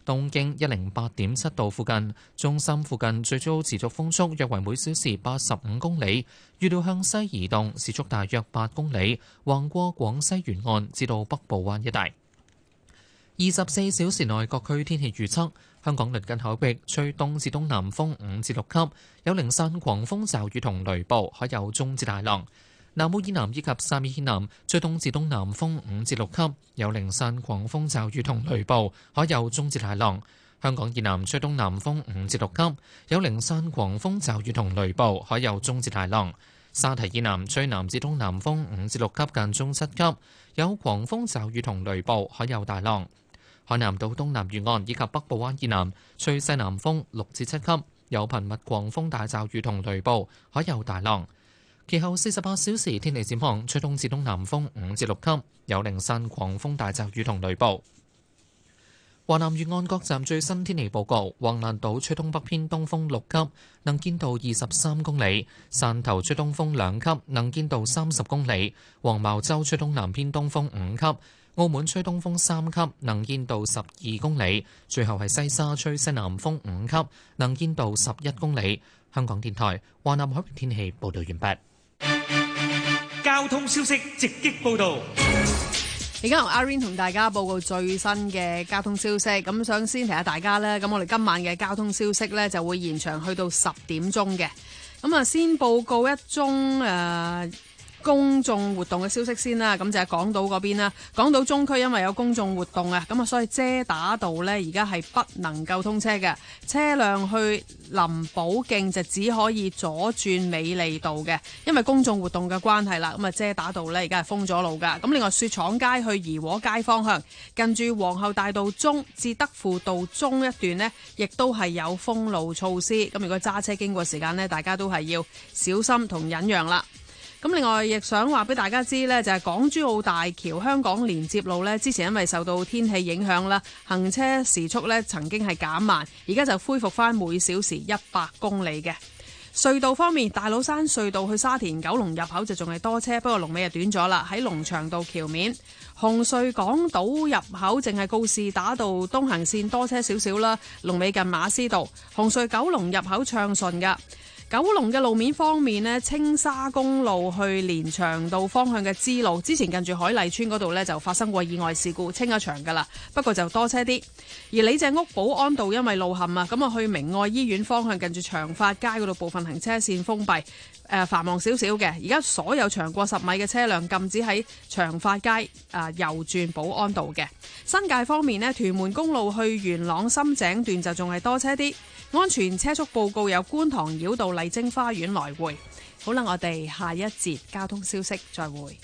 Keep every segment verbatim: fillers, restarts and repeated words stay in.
東經一零八點七度附近，中心附近最早持續風速約為每小時八十五公里，預料向西移動，時速大約八公里，橫過廣西沿岸至到北部灣一帶。二十四小時內各區天氣預測：香港鄰近海域吹東至東南風五至六級，有零散狂風驟雨同雷暴，海有中至大浪。南澳以南以及汕尾以南吹東至東南風五至六級，有零散狂風驟雨同雷暴，海有中至大浪。香港以南吹東南風五至六級，有零散狂風驟雨同雷暴，海有中至大浪。沙堤以南吹南至東南風五至六級，間中七級，有狂風驟雨同雷暴，海有大浪。海南島東南沿岸以及北部灣以南吹西南風六至七級，有頻密狂風大驟雨同雷暴，海有大浪。其後四十八小時天氣展望，吹東至東南風五至六級，有零散狂風大驟雨同雷暴。華南沿岸各站最新天氣報告：橫瀾島吹東北偏東風六級，能見度二十三公里；汕頭吹東風兩級，能見度三十公里；黃茅洲吹東南偏東風五級。澳門吹東風三級，能見度十二公里；最後係西沙吹西南風五級，能見度十一公里。香港電台華南海域天氣報道完畢。 交通消息直擊報道。 而家由阿 Rain 同大家報告最新嘅交通消息。咁想先提下大家呢，咁我哋今晚嘅交通消息呢就會延長去到十點鐘嘅。咁啊，先報告一宗誒。呃公眾活動嘅消息先啦，咁就係港島嗰邊啦。港島中區因為有公眾活動啊，咁啊所以遮打道呢而家係不能夠通車嘅，車輛去林寶徑就只可以左轉美利道嘅，因為公眾活動嘅關係啦。咁啊遮打道呢而家係封咗路噶。咁另外雪廠街去怡和街方向，近住皇后大道中至德輔道中一段呢，亦都係有封路措施。咁如果揸車經過時間呢，大家都係要小心同忍讓啦。咁另外亦想話俾大家知呢，就係港珠澳大橋香港連接路呢，之前因為受到天氣影響啦，行車時速呢曾經係減慢，而家就恢復翻每小時一百公里嘅。隧道方面，大老山隧道去沙田九龍入口就仲係多車，不過龍尾就短咗啦，喺龍翔道橋面。紅隧港島入口淨係告士打道東行線多車少少啦，龍尾近馬師道。紅隧九龍入口暢順噶。九龍嘅路面方面呢，青沙公路去連翔道方向嘅支路，之前近住海麗村嗰度呢就發生過意外事故，清咗場噶啦，不過就多車啲。而李鄭屋保安道因為路陷啊，咁啊去明愛醫院方向近住長發街嗰度部分行車線封閉，誒、呃、繁忙少少嘅。而家所有長過十米嘅車輛禁止喺長發街誒、呃、右轉保安道嘅。新界方面呢，屯門公路去元朗深井段就仲係多車啲。安全車速報告有觀塘繞道麗晶花園來回。好啦，我哋下一節交通消息再會。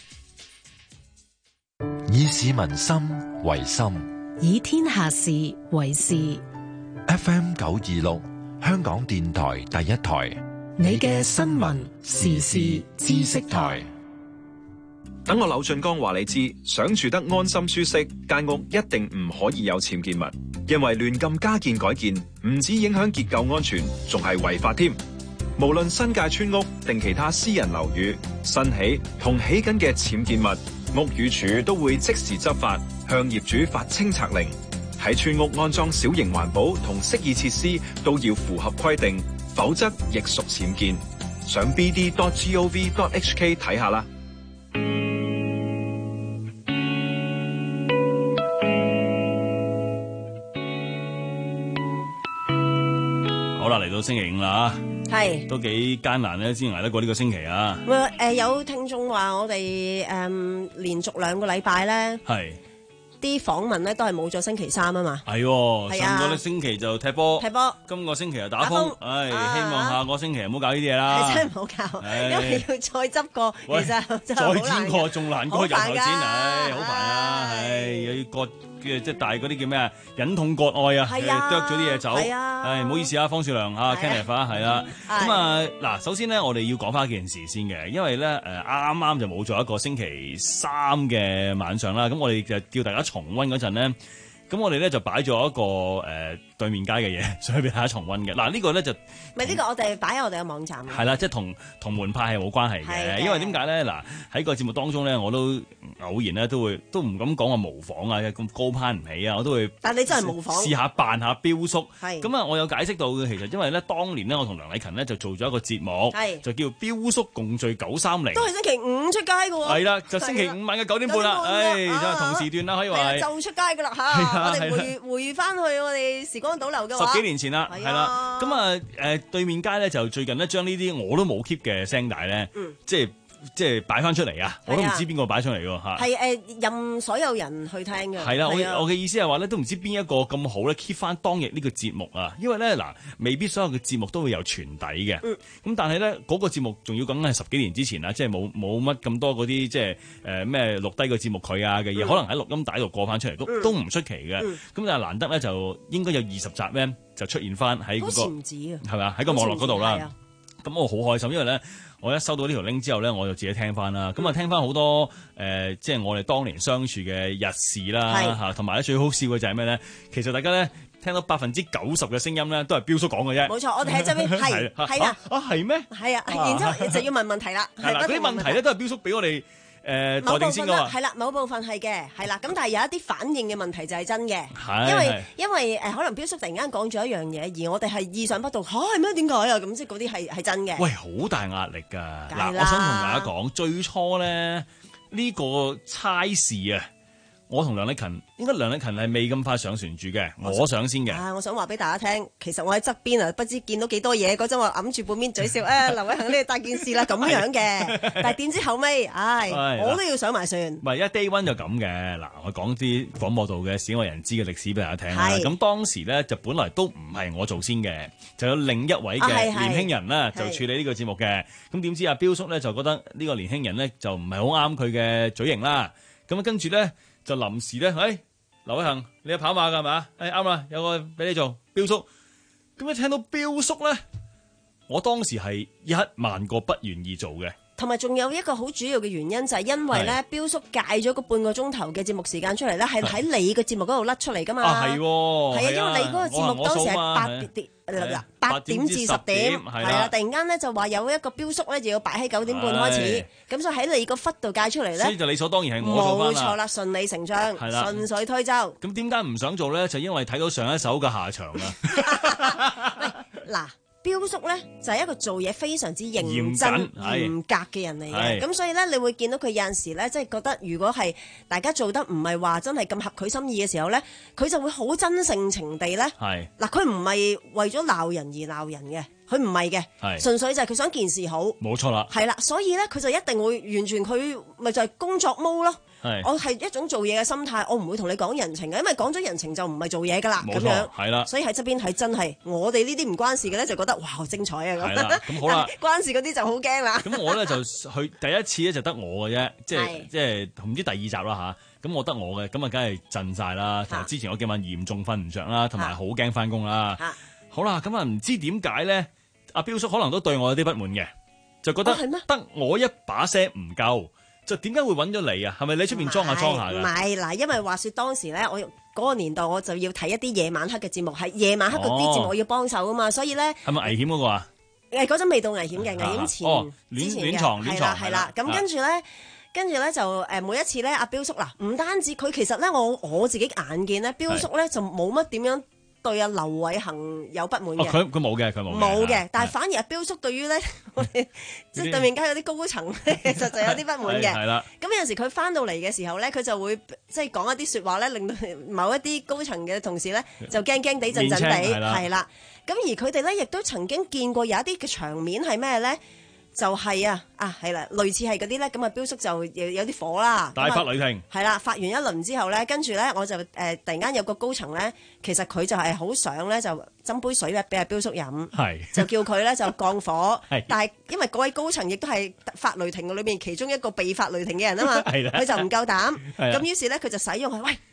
以市民心為心， 以天下事為事。 F M 九二六，香港電台第一台， 你嘅新聞時事知識台。 等我柳俊江話你知，想住得安心舒適，間屋一定唔可以有僭建物，因為亂咁加建改建，唔止影響結構安全，仲係違法添。無論新界村屋定其他私人樓宇，新起同起緊嘅僭建物，屋宇署都會即時執法，向業主發清拆令。喺村屋安裝小型環保同適意設施都要符合規定，否則亦屬僭建。上 b d dot gov dot h k 睇下啦。 好啦，嚟到星期五啦， 係都幾艱難咧，先捱得過呢個星期啊！ 誒、呃，有聽眾話我哋誒、嗯、連續兩個禮拜咧， 係啲訪問咧都係冇咗星期三啊嘛， 係、哦，上個星期就踢波，踢波， 今個星期又打風，唉、哎啊，希望下個星期唔好搞呢啲嘢啦， 係真係唔好搞，因為要再執過，其實真係好難， 再剪過仲難過由頭剪，唉，好煩啊，唉，又要割。即係大嗰啲叫咩啊？忍痛割愛啊，剁咗啲嘢走。係啊，唉，唔好意思啊，方少良啊 Kenneth 啊，係啦。咁啊，嗱，首先咧，我哋要講翻一件事先嘅，因為咧，誒啱啱就冇咗一個星期三嘅晚上啦。咁我哋就叫大家重溫嗰陣咧， 咁我哋咧就擺咗一個誒、呃、對面街嘅嘢，想俾大家重溫嘅。嗱、啊這個、呢個咧就咪呢個我哋擺喺我哋嘅網站。 係啦，即係同同門派係冇關係嘅，因為點解咧？嗱喺個節目當中咧，我都偶然咧都會都唔敢講話模仿啊，咁高攀唔起啊，我都會。但你真係模仿。試下扮下標叔。係。咁啊，我有解釋到嘅，其實因為咧，當年咧，我同梁禮勤咧就做咗一個節目，就叫標叔共聚九三零。都係星期五出街嘅喎。係啦，就星期五晚嘅九點半啦，唉，就係同時段啦，可以話。就出街嘅啦嚇，我哋回回翻去我哋時光倒流嘅話。十幾年前啦，係啦。咁啊誒對面街咧就最近咧將呢啲我都冇 keep 嘅聲帶咧，即係。即係擺翻出嚟啊！我都唔知邊個擺出嚟㗎嚇。係誒，任所有人去聽嘅。係啦，我我嘅意思係話咧，都唔知邊一個咁好咧 keep 翻當日呢個節目啊！因為咧嗱，未必所有嘅節目都會有傳底嘅。嗯。咁但係咧，嗰個節目仲要講係十幾年之前啦，即係冇冇乜咁多嗰啲即係誒咩錄低個節目佢啊嘅嘢，可能喺錄音帶度過翻出嚟都都唔出奇嘅。咁但係難得咧，就應該有二十集咧就出現翻喺嗰個。好似唔止啊！係咪啊？喺個網絡嗰度啦。咁我好開心，因為咧。我一收到呢條 link 之後咧，我就自己聽翻啦。咁啊、嗯，聽翻好多誒、呃，即係我哋當年相處嘅日事啦，嚇，同埋咧最好笑嘅就係咩咧？其實大家咧聽到百分之九十嘅聲音咧，都係標叔講嘅啫。冇錯，我哋喺側邊係係啊，啊係咩？係啊，然之後就要問問題啦。係啦，嗰啲問題咧都係標叔俾我哋。誒待定先㗎嘛，係啦，某部分係嘅，係啦，咁但係有一啲反應嘅問題就係真嘅，因為因為誒可能標叔突然間講咗一樣嘢，而我哋係意想不到嚇係咩？點解啊？咁即係嗰啲係係真嘅。喂，好大壓力㗎！嗱，我想同大家講，最初咧呢個差事啊。我同梁禮勤，應該梁禮勤係未咁快上船住嘅，我想先嘅。啊，我想話俾大家聽，其實我喺側邊啊，不知見到幾多嘢嗰陣，我揞住半邊嘴笑，誒，劉偉恒呢大件事啦咁樣嘅。但係點知後尾，唉，我都要上埋船。唔係，一 day one 就咁嘅。嗱，我講啲廣播道嘅鮮為人知嘅歷史俾大家聽啦。咁當時咧就本來都唔係我做先嘅，就有另一位嘅年輕人啦，就處理呢個節目嘅。咁點知阿標叔咧就覺得呢個年輕人咧就唔係好啱佢嘅嘴型啦。咁啊跟住咧。就臨時咧，誒，劉偉恒，你係跑馬㗎係嘛？誒啱啦，有個俾你做標叔。咁一聽到標叔咧，我當時係一萬個不願意做嘅。同埋仲有一個好主要嘅原因就係因為咧，標叔戒咗個半個鐘頭嘅節目時間出嚟咧，係喺你嘅節目嗰度甩出嚟㗎嘛。啊係喎，係啊，因為你嗰個節目當時係八點八點至十點，係啊，突然間咧就話有一個標叔咧就要擺喺九點半開始，咁所以喺你個忽度戒出嚟咧，所以就理所當然係我做返啦。冇錯啦，順理成章，順水推舟。咁點解唔想做咧？就因為睇到上一手嘅下場啊！嗱。標叔咧就係、是、一個做嘢非常之認真嚴格嘅人嚟嘅，咁所以咧你會見到佢有陣時咧，即係覺得如果係大家做得唔係話真係咁合佢心意嘅時候咧，佢就會好真性情地咧，嗱佢唔係為咗鬧人而鬧人嘅，佢唔係嘅，純粹就係佢想件事好，冇錯啦，係啦，所以咧佢就一定會完全佢咪就係工作毛咯。我係一種做嘢嘅心態，我唔會同你講人情嘅，因為講咗人情就唔係做嘢噶啦，咁樣係啦。所以喺側邊係真係，我哋呢啲唔關事嘅咧，就覺得哇好精彩啊咁。咁好啦，關事嗰啲就好驚啦。咁我咧就去第一次咧就得我嘅啫，即係即係唔知第二集啦吓。咁我得我嘅，咁啊梗係震晒啦。同埋之前我幾晚嚴重瞓唔着啦，同埋好驚翻工啦。好啦，咁啊唔知點解咧，阿標叔可能都對我有啲不滿嘅，就覺得得我一把聲唔夠。就點解會揾咗你啊？係咪你出邊裝下裝下㗎？唔係嗱，因為話說當時咧，我嗰個年代我就要睇一啲夜晚黑嘅節目，係夜晚黑嗰啲節目我要幫手啊嘛，所以咧係咪危險嗰個啊？誒嗰陣未到危險嘅，危險前之前嘅係啦係啦，咁跟住咧，跟住咧就誒每一次咧，阿標叔嗱，唔單止佢其實咧，我我自己眼見咧，標叔咧就冇乜點樣對阿劉偉恒有不滿嘅，佢佢冇嘅，佢冇冇嘅，但係反而阿標叔對於咧，即係對面街有啲高層，其實就有啲不滿嘅。係啦，咁有陣時佢翻到嚟嘅時候咧，佢就會即係講一啲説話咧，令到某一啲高層嘅同事咧就驚驚地、震震地，係啦。咁而佢哋咧亦都曾經見過有一啲嘅場面係咩咧？就係啊啊係啦，類似係嗰啲咧，咁啊標叔就有有啲火啦，大發雷霆係啦，發完一輪之後咧，跟住咧我就誒、呃、突然間有個高層咧，其實佢就係好想咧就斟杯水咧俾阿標叔飲，係就叫佢咧就降火，係但係因為嗰位高層亦都係發雷霆嘅裏面其中一個被發雷霆嘅人啊嘛，係啦，佢就唔夠膽，咁於是咧佢就使用佢喂。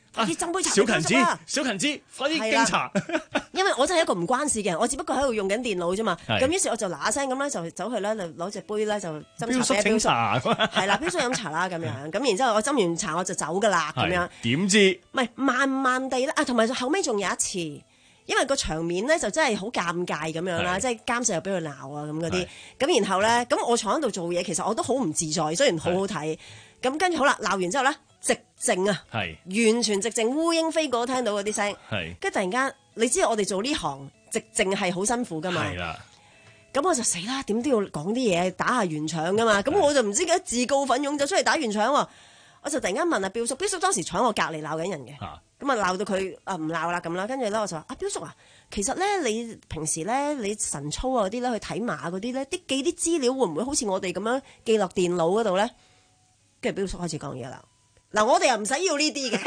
快啲斟杯茶。 小芹子，小芹子，快啲敬茶。 因為我真係一個唔關事嘅人，我只不過喺度用緊電腦啫嘛。咁於是我就嗱聲咁咧，就走去咧，就攞隻杯咧，就斟茶俾標叔。係啦，標叔飲茶啦咁樣。咁然之後我斟完茶我就走噶啦咁樣。點知？唔係慢慢地咧啊，同埋後尾仲有一次，因為個場面咧就真係好尷尬咁樣啦，即係監製又俾佢鬧啊咁嗰啲。咁然後咧，咁我坐喺度做嘢，其實我都好唔自在，雖然好好睇。咁跟住好啦，鬧完之後咧，寂靜啊，完全寂靜，烏蠅飛過都聽到嗰啲聲。跟住突然間，你知道我哋做呢行寂靜係好辛苦噶嘛？咁我就死啦，點都要講啲嘢打下圓場噶嘛？咁我就唔知點解自告奮勇就出嚟打圓場喎。我就突然間問阿標叔，標叔當時坐喺我隔離鬧緊人嘅，咁啊鬧到佢啊唔鬧啦咁啦，跟住咧我就話：阿標叔啊，其實咧你平時咧你晨操啊嗰啲咧去睇馬嗰啲咧，啲記啲資料會唔會好似我哋咁樣記落電腦嗰度咧？跟住標叔開始講嘢啦，嗱我哋又唔使要呢啲嘅，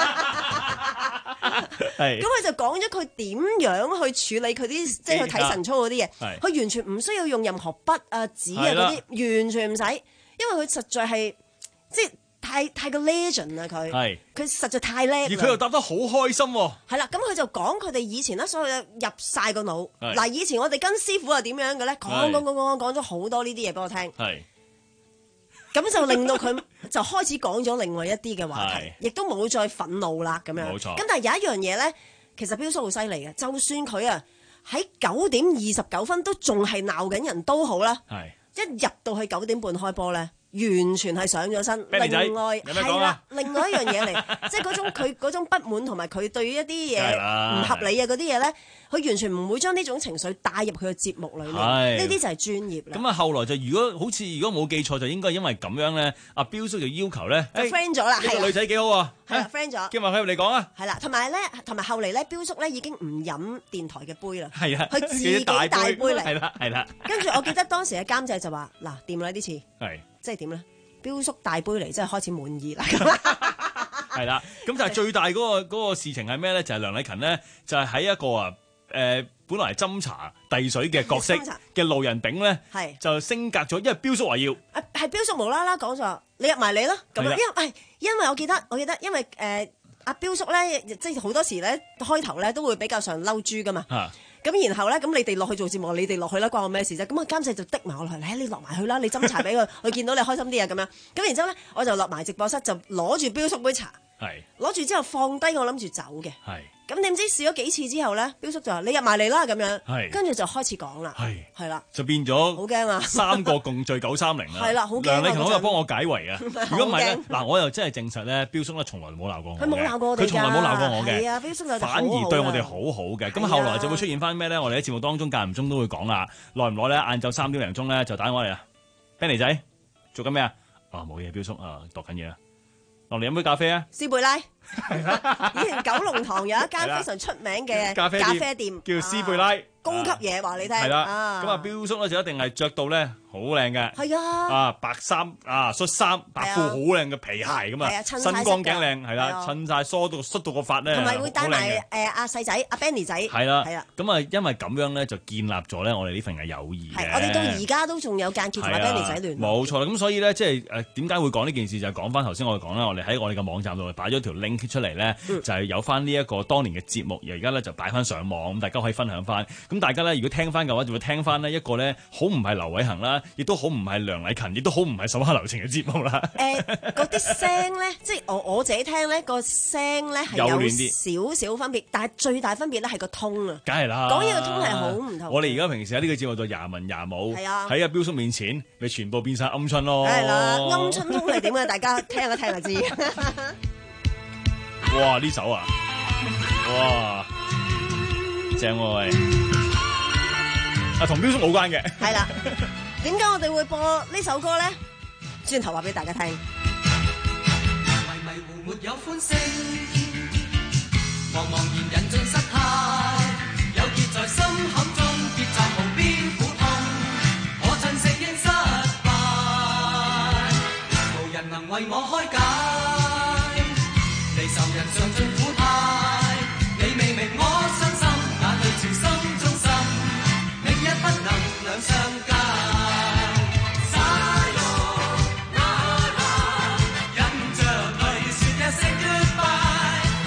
咁佢就講咗佢點樣去處理佢啲即係去睇晨操嗰啲嘢，佢完全唔需要用任何筆啊紙啊嗰啲，完全唔使，因為佢實在係即係太太過 legend 啊佢，佢實在太叻，而佢又答得好開心喎。 係啦，咁佢就講佢哋以前咧，所有入晒個腦。嗱，以前我哋跟師傅係點樣嘅咧？講講講講講咗好多呢啲嘢俾我聽。咁就令到佢就開始講咗另外一啲嘅話題，亦都冇再憤怒啦咁樣。冇錯。咁但係有一樣嘢咧，其實標叔好犀利嘅，就算佢啊喺九點二十九分都仲係鬧緊人都好啦。係。一入到去九點半開波咧，完全係上咗身。另外係啦，另外一樣嘢嚟，即係嗰種佢嗰種不滿同埋佢對於一啲嘢唔合理嘅嗰啲嘢咧，佢完全唔會將呢種情緒帶入佢嘅節目裏面。呢啲就係專業啦。咁啊，後來就如果好似如果冇記錯，就應該因為咁樣咧，阿標叔就要求咧，就 friend 咗啦。呢個女仔幾好啊，係啦 friend 咗。叫埋佢入嚟講啊。係啦，同埋咧，同埋後嚟咧，標叔咧已經唔飲電台嘅杯啦。係啊，佢自己大杯嚟。係啦，係啦。跟住我記得當時嘅監製就話：嗱，掂啦呢次。係。即係點咧？標叔大杯嚟，真係開始滿意啦。係啦，咁就係最大嗰個嗰個事情係咩咧？就係梁禮勤咧，就係喺一個啊誒，本來係斟茶遞水嘅角色嘅路人丙咧，係就升格咗，因為標叔話要。啊，係標叔無啦啦講咗，你入埋嚟啦。咁樣，因為係因為我記得，我記得，因為誒阿標叔咧，即係好多時咧開頭咧都會比較上嬲豬噶嘛。咁然後咧，咁你哋落去做節目，你哋落去啦，關我咩事啫？咁啊監製就滴埋我落去，嚟你落埋去啦，你斟茶俾佢，佢見到你開心啲啊咁樣。咁然之後咧，我就落埋直播室，就攞住標叔杯茶，攞住之後放低我諗住走嘅。咁點知試咗幾次之後咧，標叔就話你入埋嚟啦咁樣，跟住就開始講啦，係啦，就變咗好驚啊！三個共聚九三零啦，係啦，好驚。梁禮勤好又幫我解圍啊！如果唔係咧，嗱我又真係證實咧，標叔咧從來冇鬧過我嘅，佢冇鬧過我哋㗎，佢從來冇鬧過我嘅，係啊，標叔反而對我哋好好嘅。咁後來就會出現翻咩咧？我哋喺節目當中間唔中都會講啦，耐唔耐咧？晏晝三點零鐘咧就打我嚟啦，Benny仔做緊咩啊？啊冇嘢，標叔啊讀緊嘢啊，落嚟飲杯咖啡啊！斯貝拉。係啦，以前九龍塘有一間非常出名嘅咖啡店，叫斯貝拉，高級嘢話你聽。係啦，咁啊標叔咧就一定係着到咧好靚嘅，係啊，啊白衫啊恤衫白褲好靚嘅皮鞋咁啊，身光頸靚係啦，襯晒梳到梳到個髮咧，同埋會帶埋誒阿細仔阿 Benny 仔，係啦，係啦，咁啊因為咁樣咧就建立咗咧我哋呢份嘅友誼嘅，我哋到而家都仲有間接同阿 Benny 仔聯絡，冇錯啦。咁所以咧即係誒點解會講呢件事就係講翻頭先我哋講啦，我哋喺我哋嘅網站度擺咗條 link。出嚟咧，嗯、就係有翻呢一個當年嘅節目，而家咧就擺翻上網，咁大家可以分享翻。咁大家咧，如果聽翻嘅話，就會聽翻呢一個咧，好唔係劉偉恒啦，亦都好唔係梁禮勤，亦都好唔係手下留情嘅節目啦。誒、呃，嗰啲聲咧，即係我我自己聽咧，個聲咧係有少少分別，但係最大分別咧係個通啊。梗係啦，講嘢個通係好唔同。我哋而家平時喺呢個節目度廿文廿武，喺阿標叔面前，咪全部變晒鵪鶉咯。係啦，鵪鶉通係點啊？大家聽一聽就知。哇！呢首啊，哇，正喎喂！啊，同標叔冇關嘅。係啦，點解我哋會播呢首歌咧？轉頭話俾大家聽。迷迷糊沒有歡聲，茫茫然人盡失態，有結在心坎中，結集無邊苦痛，我盡承認失敗，無人能為我開解。受人嘗盡苦態，你未明我傷心，眼淚潮心中滲，明日不能兩相間。Sayonara，忍着淚說一聲 goodbye，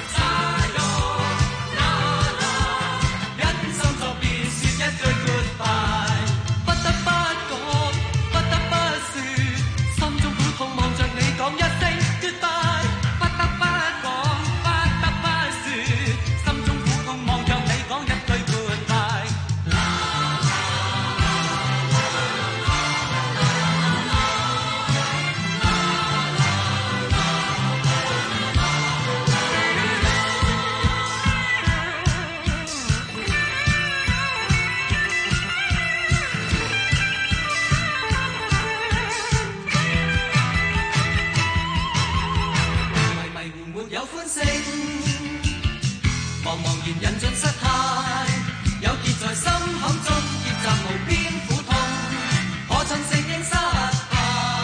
人盡失態，有結在心坎中，結集無邊苦痛，可曾承認失敗？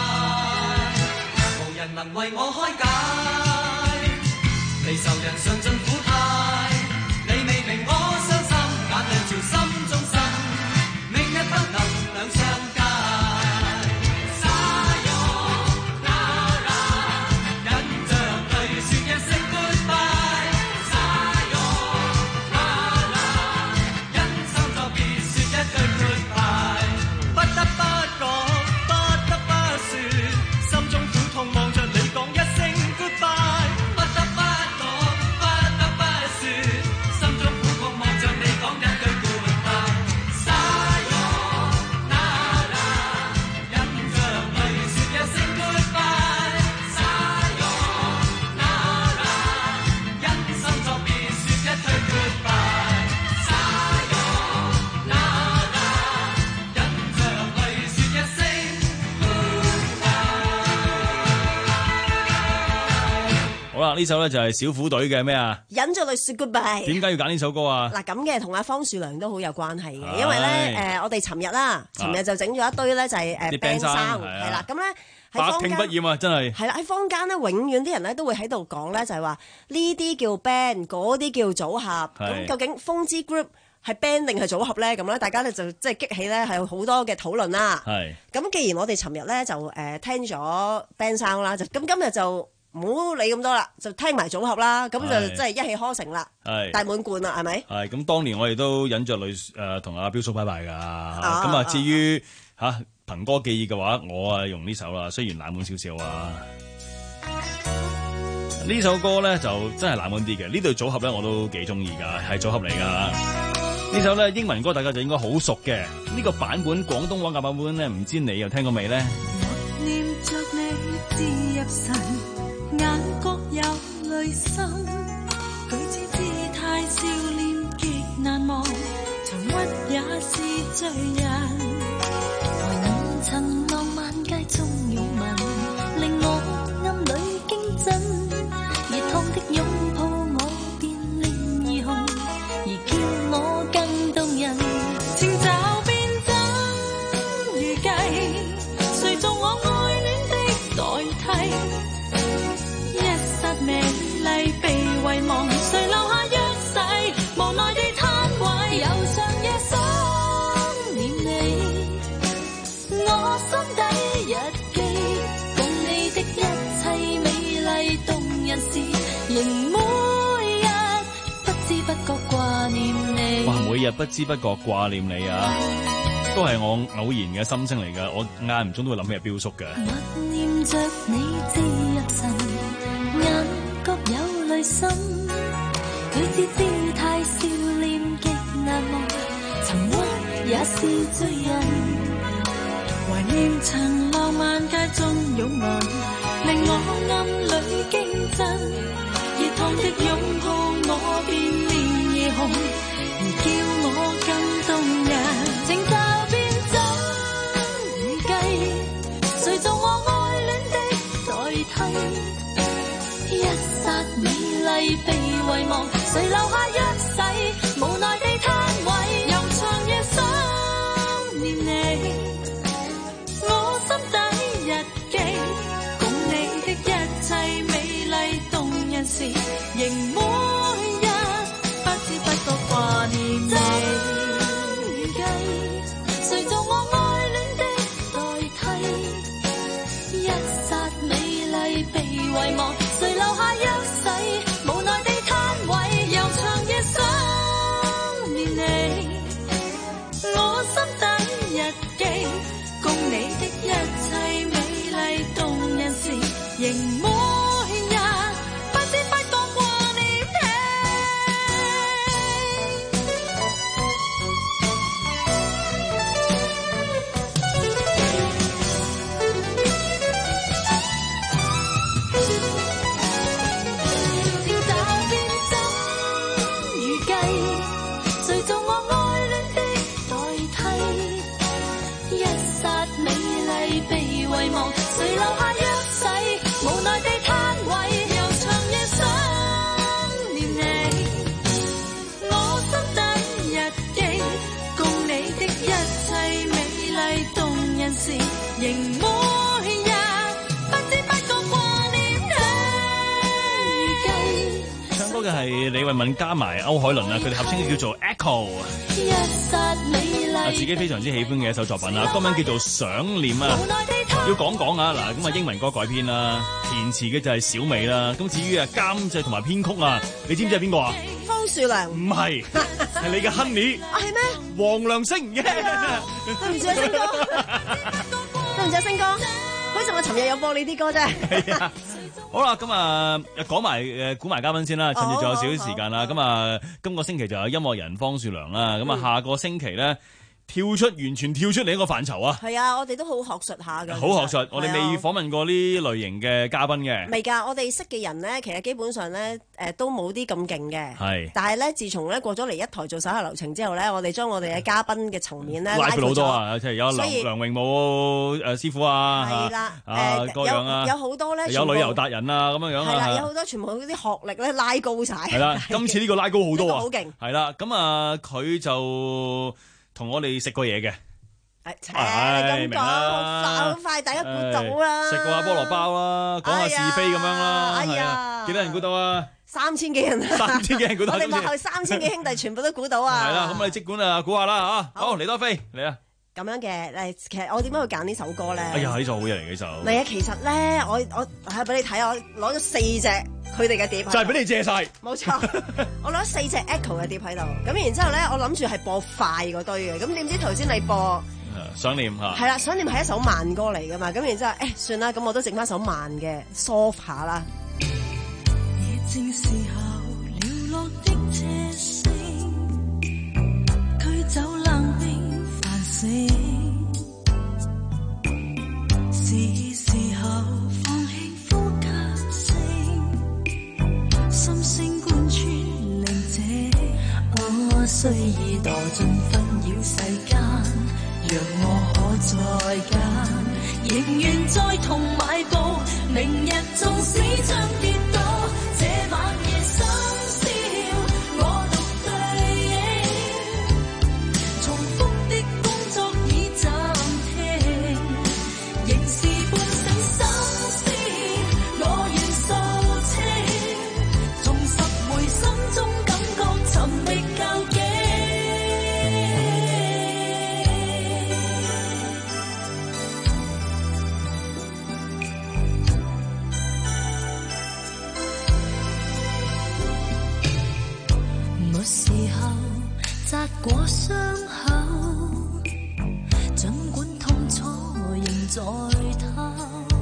無人能為我開解，離愁人嘗盡苦態，你未明我傷心，眼淚潮心中生，明日不能兩相介。 呢首咧就係小虎隊嘅咩啊？ 忍咗淚說 goodbye。 點解要揀呢首歌啊？ 嗱，咁嘅同阿方樹良都好有關係嘅，因為咧誒，我哋尋日啦，尋日就整咗一堆咧，就係誒 band sound 係啦，咁咧喺坊間百聽不厭啊，真係係啦，喺坊間咧，永遠啲人咧都會喺度講咧，就係話呢啲叫 band，嗰啲叫組合。咁究竟風之 group 係 band 定係組合咧？咁咧，大家咧就即係激起咧係好多嘅討論啦。係。咁既然我哋尋日咧就誒聽咗 band sound 啦，就咁今日就唔好理咁多啦，就聽埋組合啦，咁就真係一氣呵成啦，大滿貫啦，係咪？係咁，當年我哋都忍着淚誒同阿標叔拜拜㗎。咁啊，至於嚇憑歌記憶嘅話，我啊用呢首啦，雖然冷門少少啊。呢首歌咧就真係冷門啲嘅，呢對組合咧我都幾中意㗎，係組合嚟㗎。呢首咧英文歌大家就應該好熟嘅，呢個版本廣東話嘅版本咧，唔知你又聽過未咧？ 念着你知入神眼角有淚心，舉止姿態笑臉極難忘，沉鬱也是醉人。懷念曾浪漫街中擁吻，令我暗裏驚震。熱燙的擁抱我便臉已紅，而叫我更動人。情驟變真如計，誰做我愛戀的代替？美麗被遺忘，誰留下約誓，無奈地攤位。悠長夜想念你，我心底日記，共你的一切美麗動人事，仍每日不知不覺掛念你。 哇！每日不知不覺掛念你啊，都係我偶然嘅心聲嚟㗎，我間唔中都會諗起阿標叔嘅。 默念着你知入神，眼角有淚心，舉止姿態笑臉極難忘，沉鬱也是醉人。懷念曾浪漫街中擁吻，令我暗裏驚震。熱燙的擁抱我便臉已紅，而叫我更動人。情驟變真如計，誰做我愛戀的代替？一剎美麗被遺忘，誰留下約誓，無奈地攤位。悠長夜想念你，我心底日記，共你的一切美麗動人事，仍每日不知不覺掛念你。如計，誰做我愛戀的代替？一剎美麗被遺忘，誰留下約誓，無奈地攤位。悠長夜想念你，我心底日記，共你的一切美麗動人事，仍每日不知不覺掛念你。情驟變真如計，誰做我愛戀的代替？一剎美麗被遺忘，誰留下約誓，無奈地攤位。悠長夜想念你，我係李慧敏加埋歐海倫啊，佢哋合稱叫做 Echo。啊，自己非常之喜歡嘅一首作品啊，歌名叫做想念啊。要講講啊，嗱咁啊英文歌改編啦，填詞嘅就係小美啦。咁至於啊監製同埋編曲啊，你知唔知係邊個啊？ 方樹良。 唔係，係你嘅 Honey。 啊係咩？ 黃良星嘅。 對唔住啊，星哥。對唔住啊，星哥。好似我尋日有播你啲歌啫。係啊。 好啦，咁啊講埋誒估埋嘉賓先啦，趁住仲有少少時間啦。咁啊，今個星期就有音樂人方樹良啦。咁啊、嗯，下個星期咧跳出完全跳出另一個範疇啊。係啊，我哋都好學術下㗎。 好學術，我哋未訪問過呢類型嘅嘉賓嘅。 未㗎，我哋識嘅人咧，其實基本上咧誒、呃、都冇啲咁勁嘅。 係。但係咧，自從咧過咗嚟一台做手下留情之後咧，我哋將我哋嘅嘉賓嘅層面咧拉闊好多啊！即係有梁梁榮武誒師傅啊， 係啦， 誒各樣啊， 有好多咧， 有旅遊達人啊咁樣樣啊。 係啦，有好多全部嗰啲學歷咧拉高晒。 係啦，今次呢個拉高好多啊， 好勁。 係啦，咁啊佢就同我哋食過嘢嘅。 誒，咁講好快，好快，大家估到啦！ 食過下菠蘿包啦，講下是非咁樣啦， 哎呀， 幾多人估到啊？ 三千幾人啊！ 三千幾人估到， 我哋幕後三千幾兄弟全部都估到啊！ 係啦，咁我哋即管啊估下啦嚇，好嚟多飛嚟啊！ 咁樣嘅誒，其實我點解會揀呢首歌咧？ 哎呀，呢首好嘢嚟嘅首。 唔係啊，其實咧，我我係俾你睇下，我攞咗四隻佢哋嘅碟， 就係俾你借晒。 冇錯，我攞咗四隻 Echo 嘅碟喺度。咁然之後咧，我諗住係播快嗰堆嘅。咁點知頭先你播想念嚇？係啦，想念係一首慢歌嚟噶嘛。咁然之後，誒算啦，咁我都整翻首慢嘅 soft 下啦。 夜靜時候寥落的車聲，驅走冷冰繁星，是時候放棄呼吸聲，心聲貫穿寧靜。我雖已墮進紛擾世間，若我可再揀，仍願再同邁步。明日縱使將跌倒，這晚夜深宵，我獨對影。重複的工作已暫停，仍是半醒心思，我願掃清，重拾回心中感覺，尋覓究竟。時候扎過傷口，儘管痛楚仍在透。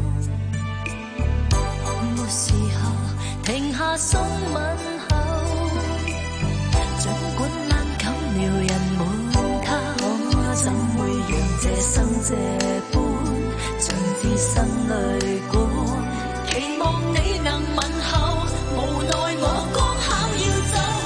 沒時候停下鬆吻後，儘管冷感了人滿透。我怎會讓這生這般像置身淚過？期望你能問候，無奈我剛巧要走。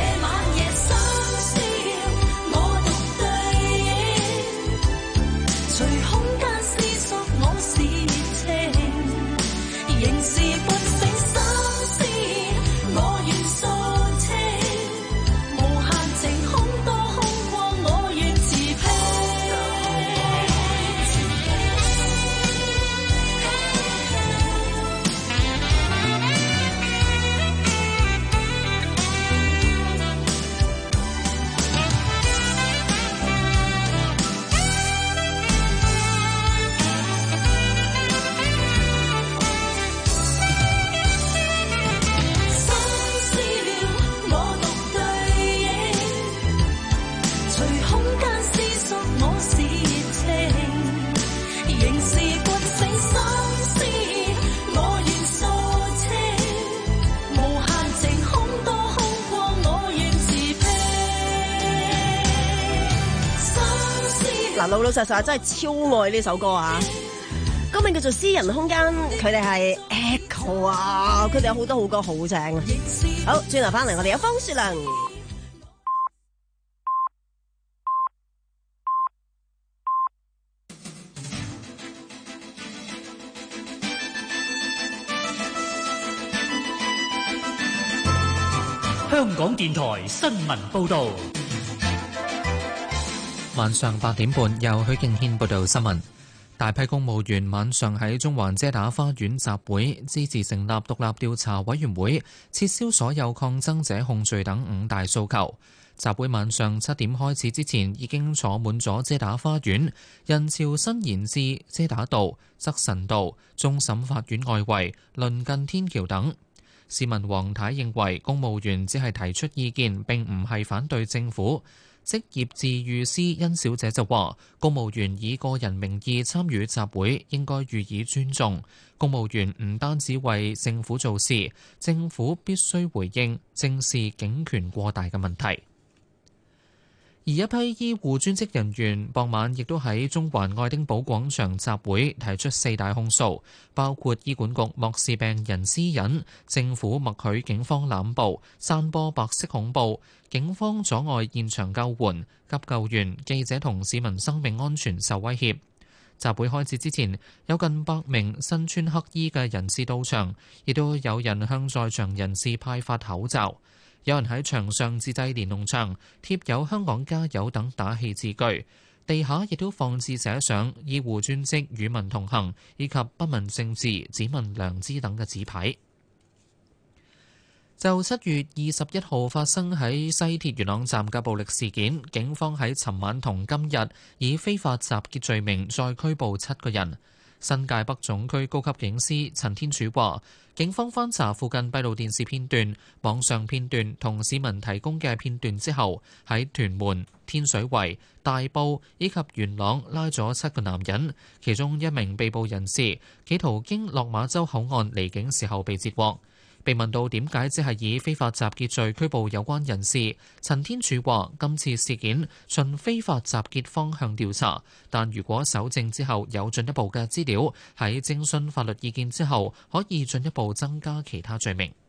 老老實實真係超愛呢首歌啊！歌名叫做《私人空間》，佢哋係 Echo 啊，佢哋有好多好歌好正啊！好，轉頭翻嚟，我哋有方樹良。 香港電台新聞報導。 晚上八點半，由許敬軒報道新聞。 大批公務員晚上喺中環遮打花園集會，支持成立獨立調查委員會，撤銷所有抗爭者控罪等五大訴求。集會晚上七點開始之前，已經坐滿咗遮打花園，人潮伸延至遮打道、則臣道、終審法院外圍、鄰近天橋等。市民黃太認為公務員只係提出意見，並唔係反對政府。職業治癒師殷小姐就話：公務員以個人名義參與集會，應該予以尊重。公務員唔單止為政府做事，政府必須回應，正視警權過大嘅問題。而一批醫護專職人員傍晚亦都喺中環愛丁堡廣場集會，提出四大控訴，包括醫管局漠視病人私隱、政府默許警方濫捕、散播白色恐怖、警方阻礙現場救援、急救員、記者同市民生命安全受威脅。集會開始之前，有近百名身穿黑衣嘅人士到場，亦都有人向在場人士派發口罩。有人喺牆上自製連儂牆，貼有香港加油等打氣字句，地下亦都放置寫上醫護專職與民同行以及不問政治只問良知等嘅紙牌。就七月二十一號發生喺西鐵元朗站嘅暴力事件，警方喺尋晚同今日以非法集結罪名再拘捕七個人。新界北總區高級警司陳天柱話，警方翻查附近閉路電視片段、網上片段同市民提供嘅片段之後，喺屯門、天水圍、大埔以及元朗拉咗七個男人，其中一名被捕人士企圖經落馬洲口岸離境時候被截獲。被問到點解只係以非法集結罪拘捕有關人士，陳天柱話：今次事件循非法集結方向調查，但如果搜證之後有進一步嘅資料，喺徵詢法律意見之後，可以進一步增加其他罪名。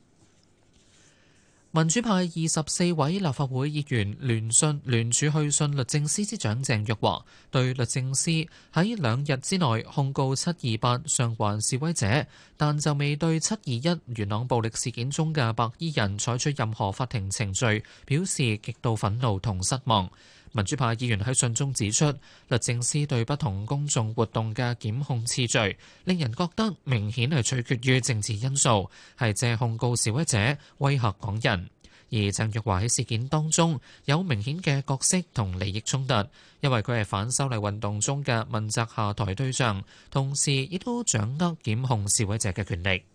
民主派二十四位立法會議員聯信聯署去信律政司司長鄭若驊，對律政司喺兩日之內控告七二八上環示威者，但就未對七二一元朗暴力事件中嘅白衣人採取任何法庭程序，表示極度憤怒同失望。民主派議員喺信中指出，律政司對不同公眾活動嘅檢控次序，令人覺得明顯係取決於政治因素，係借控告示威者威嚇港人。而鄭若驊喺事件當中有明顯嘅角色同利益衝突，因為佢係反修例運動中嘅問責下台對象，同時亦都掌握檢控示威者嘅權力。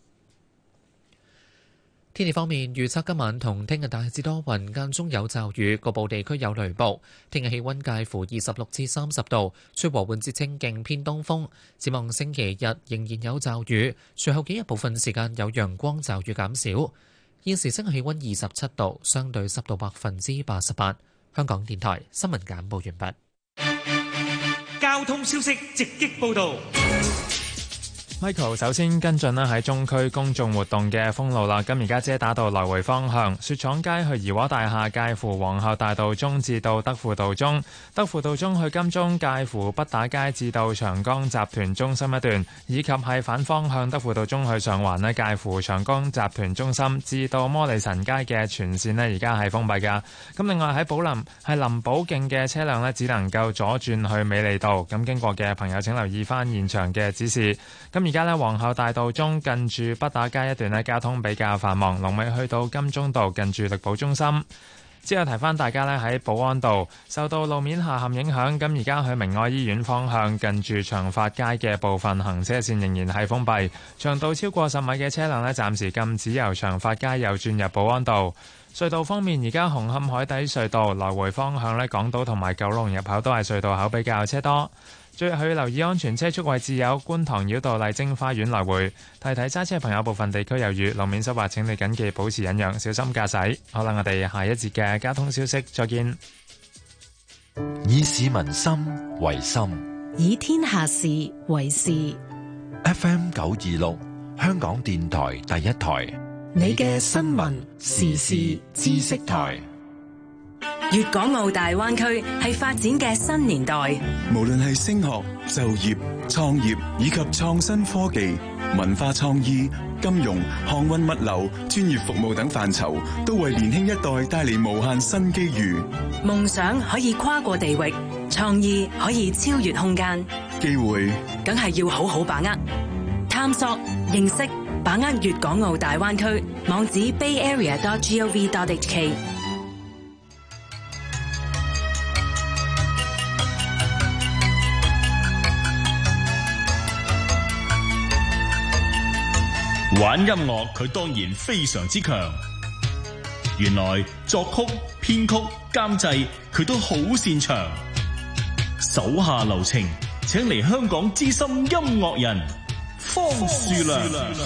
天氣方面，預測今晚同聽日大致多雲，間中有驟雨，局部地區有雷暴。聽日氣溫介乎二十六至三十度，吹和緩至清勁偏東風。展望星期日仍然有驟雨，隨後幾日部分時間有陽光，驟雨減少。現時室外氣溫二十七度，相對濕度百分之八十八。香港電台新聞簡報完畢。 交通消息直擊報道。 Michael 首先跟進啦，喺中區公眾活動嘅封路啦。咁而家遮打道來回方向，雪廠街去怡和大廈介乎皇后大道中至到德輔道中，德輔道中去金鐘介乎畢打街至到長江集團中心一段，以及係反方向德輔道中去上環呢，介乎長江集團中心至到摩利臣街嘅全線呢，而家係封閉㗎。咁另外喺寶林係林寶徑嘅車輛呢，只能夠左轉去美利道。咁經過嘅朋友請留意翻現場嘅指示。咁而家咧，皇后大道中近住畢打街一段咧，交通比較繁忙，龍尾去到金鐘道近住力寶中心。之後提翻大家咧，喺寶安道受到路面下陷影響，咁而家去明愛醫院方向近住長發街嘅部分行車線仍然係封閉，長度超過十米嘅車輛咧，暫時禁止由長發街右轉入寶安道。隧道方面，而家紅磡海底隧道來回方向咧，港島同埋九龍入口都係隧道口比較車多。最後要留意安全車速位置有觀塘繞道麗晶花園來回。提提揸車朋友，部分地區有雨，路面濕滑，請你緊記保持忍讓，小心駕駛。好啦，我哋下一節嘅交通消息再見。 以市民心為心， 以天下事為事。 F M 九二六，香港電台第一台， 你嘅新聞時事知識台。 粵港澳大灣區係發展嘅新年代， 無論係升學、就業、創業以及創新科技、文化創意、金融、航運物流、專業服務等範疇，都為年輕一代帶嚟無限新機遇。 夢想可以跨過地域，創意可以超越空間， 機會梗係要好好把握。探索、認識、把握粵港澳大灣區，網址 bay area dot gov dot h k。 玩音樂佢當然非常之強，原來作曲、編曲、監製佢都好擅長。手下留情，請嚟香港資深音樂人方樹良。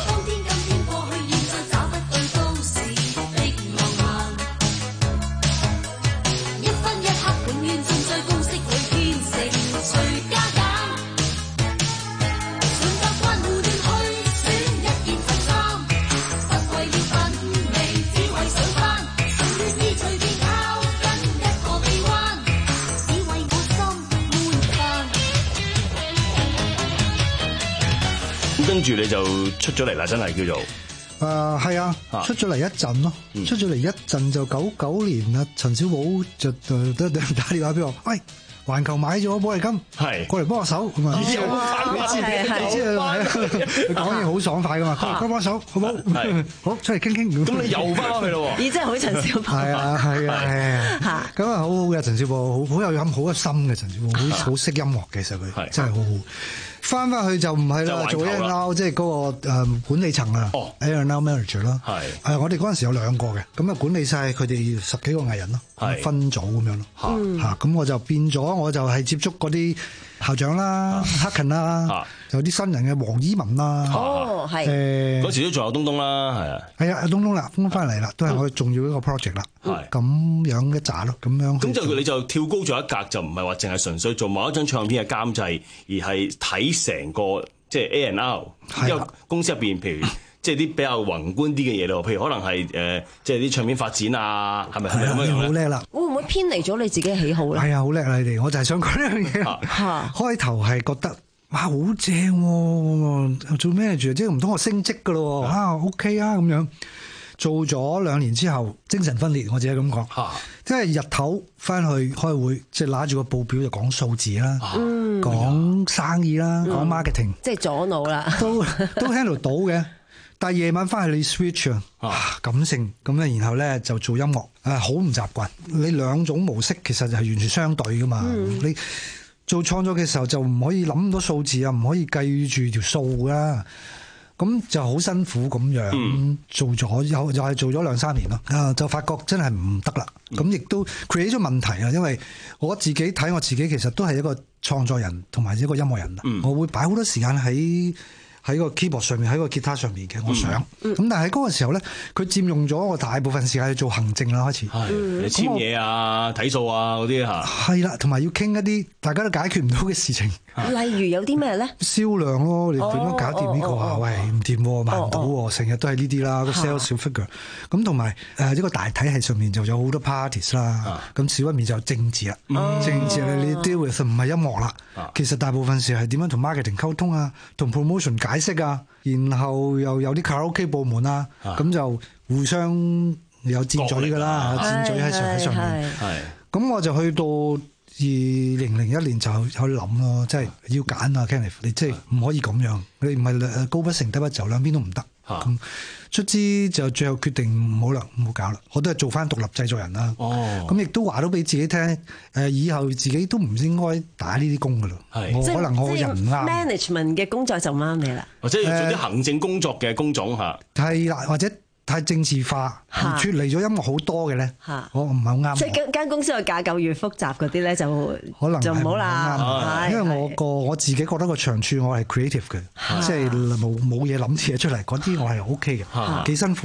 跟住你就出咗嚟啦，真係叫做誒係啊，出咗嚟一陣咯，嗯、出咗嚟一陣就九九年啦。陳小寶就誒都打電話俾我，喂，環球買咗寶麗金，係過嚟幫我手咁啊！你知你知係啊，佢講嘢好爽快噶嘛，過嚟幫手好唔好？好出嚟傾傾咁。咁你又翻返去咯喎？咦，真係好陳小寶。係啊係啊係啊，咁啊好好嘅陳小寶，好好有咁好嘅心嘅陳小寶，好好識音樂嘅，其實佢真係好好。翻翻去就唔係啦，做 A and R 即係嗰個誒管理層啊 ，A and R manager 啦。係誒，我哋嗰陣時有兩個嘅，咁啊管理晒佢哋十幾個藝人咯，分組咁樣咯。嚇，咁我就變咗，我就係接觸嗰啲校長啦、黑勤啦，有啲新人嘅黃依文啦。哦，係。誒， 嗰時都仲有東東啦，係啊。係啊，阿東東啦，東東翻嚟啦，都係我重要一個 project 啦。係。咁樣一紮咯，咁樣。 咁就你就跳高咗一格，就唔係話淨係純粹做某一張唱片嘅監製，而係睇成個即係 A and R， 因為公司入邊，譬如即係啲比較宏觀啲嘅嘢咯，譬如可能係誒，即係啲唱片發展啊，係咪係咪咁樣咧？ 好叻啦！ 會唔會偏離咗你自己嘅喜好咧？ 係啊，好叻啊！你哋，我就係想講呢樣嘢。開頭係覺得哇，好正喎！做咩住？即係唔通我升職噶咯？啊 ，OK 啊，咁樣做咗兩年之後，精神分裂，我自己咁講。即係日頭翻去開會，即係拿住個報表就講數字啦，講生意啦，講 marketing， 即係左腦啦， 都都 handle 到嘅。但係夜晚翻去你 switch 啊，感性咁咧，然後咧就做音樂，誒好唔習慣。你兩種模式其實就係完全相對噶嘛。嗯、你做創作嘅時候就唔可以諗到數字啊，唔可以計住條數噶。咁就好辛苦咁樣、嗯、做咗，又又係做咗兩三年咯。啊，就發覺真係唔得啦。咁亦、嗯、都 create 咗問題啊，因為我自己睇我自己，其實都係一個創作人同埋一個音樂人。嗯、我會擺好多時間喺喺個 keyboard 上面，喺個吉他上面嘅，我想。咁、嗯嗯、但係喺嗰個時候咧，佢佔用咗我大部分時間去做行政啦，開始。係、嗯，你簽嘢啊、睇數啊嗰啲嚇。係啦，同埋要傾一啲大家都解決唔到嘅事情。 例如有啲咩咧？銷量咯，你點樣搞掂呢個啊？喂，唔掂，賣唔到，成日都係呢啲啦，個 sales 小 figure。咁同埋誒呢個大體系上面就有好多 parties 啦。咁少一面就政治啦，政治你 deal with 唔係音樂啦。其實大部分時係點樣同 marketing 溝通啊，同 promotion 解釋啊，然後又有啲卡拉 OK 部門啊，咁就互相有戰嘴㗎啦，戰嘴喺上喺上面。係。咁我就去到二零零一年就去諗咯，即係要揀啊 Kenneth， 你即係唔可以咁樣，你唔係高不成低不就，兩邊都唔得。咁卒之就最後決定唔好啦，唔好搞啦，我都係做翻獨立製作人啦。哦，咁亦都話到俾自己聽，誒以後自己都唔應該打呢啲工噶啦。係，我可能我個人唔啱。 management 嘅工作就唔啱你啦， 或者要做啲行政工作嘅工種嚇。 係啦，或者太政治化，而脫離咗音樂好多嘅咧，我唔係好啱。 即係間公司嘅架構越複雜嗰啲咧，就可能就唔好啦。 因為我個我自己覺得個長處我係 creative 嘅，即係冇冇嘢諗啲嘢出嚟，嗰啲我係 OK 嘅，幾辛苦都得。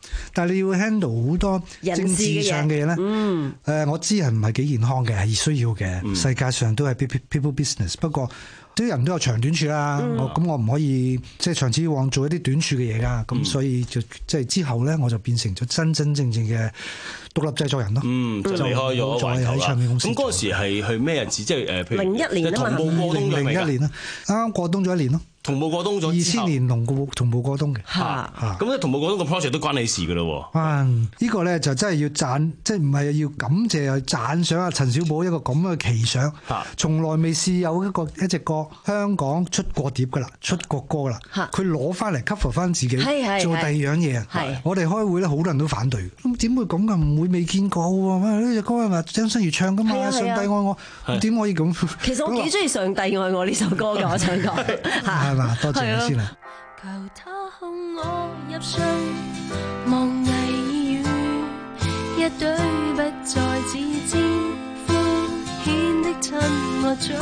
但係你要 handle 好多政治上嘅嘢咧。嗯，誒我知係唔係幾健康嘅，係需要嘅。嗯、世界上都係 people business， 不過啲人都有長短處啦。咁、嗯、我唔可以即係長此以往做一啲短處嘅嘢㗎。咁、嗯、所以就即係之後咧，我就變成咗真真正正嘅獨立製作人咯。 嗯，就離開咗環球啦。咁嗰時係去咩日子？即係誒，譬如零一年啊嘛， 同步過冬零一年啦，啱啱過冬咗一年咯。 同步過冬咗， 二千年同步同步過冬嘅。 嚇嚇，咁咧同步過冬個 project 都關你事㗎咯喎。 啊，呢個咧就真係要讚，即係唔係要感謝去讚賞啊陳小寶一個咁嘅奇想。嚇，從來未試有一個一隻歌香港出過碟㗎啦，出過歌㗎啦。嚇，佢攞翻嚟 cover 翻自己，做第二樣嘢。係，我哋開會咧，好多人都反對。咁點會咁㗎？唔會未見過喎。呢隻歌係咪張新月唱㗎嘛？上帝愛我，點可以咁？ 其實我幾中意上帝愛我呢首歌㗎，我想講。 係嘛？多謝你先啦。 求他控我入睡，望危雨，一對不再指尖敷衍的親我嘴，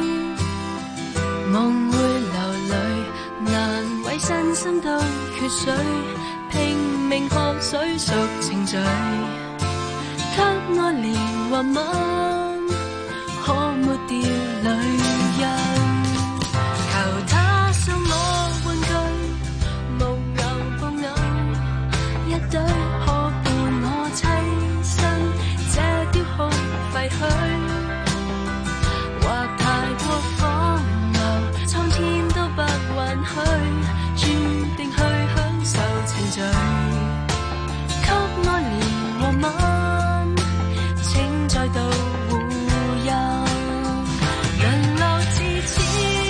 夢會流淚，難為身心都缺水，拼命喝水贖情罪，給愛連環吻，可抹掉淚印。送我玩具，木偶布偶，一堆可伴我棲身，這雕耗廢墟，或太過荒謬，蒼天都不允許，注定去享受程序，給愛連環吻，請再度護佑，淪落至此。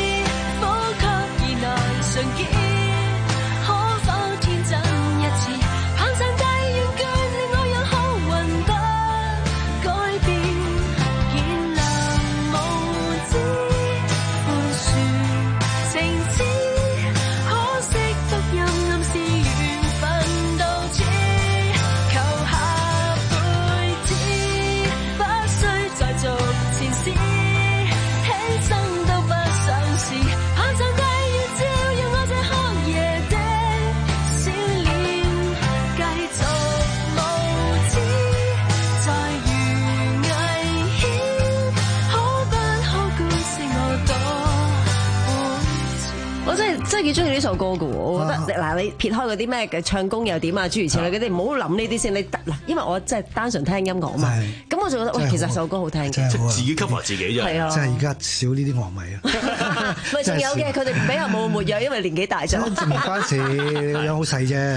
常見，可否天真一次？攀上低遠距令我有好運不改變，見能無知寬恕情知，可惜福音暗示緣分到此，求下輩子不需再做前事，犧牲都不想試，攀上低。我真係真係幾中意呢首歌㗎喎，我覺得嗱、啊、你撇開嗰啲咩嘅唱功又點啊，諸如此類嗰啲，唔好諗呢啲先。你嗱，因為我真係單純聽音樂啊嘛，咁我就覺得喂，其實首歌好聽嘅， 即係自己 cover 自己啫。係啊， 即係而家少呢啲樂迷啊。 咪仲有嘅，佢哋比較冇活躍，因為年紀大咗。 唔關事，樣好細啫。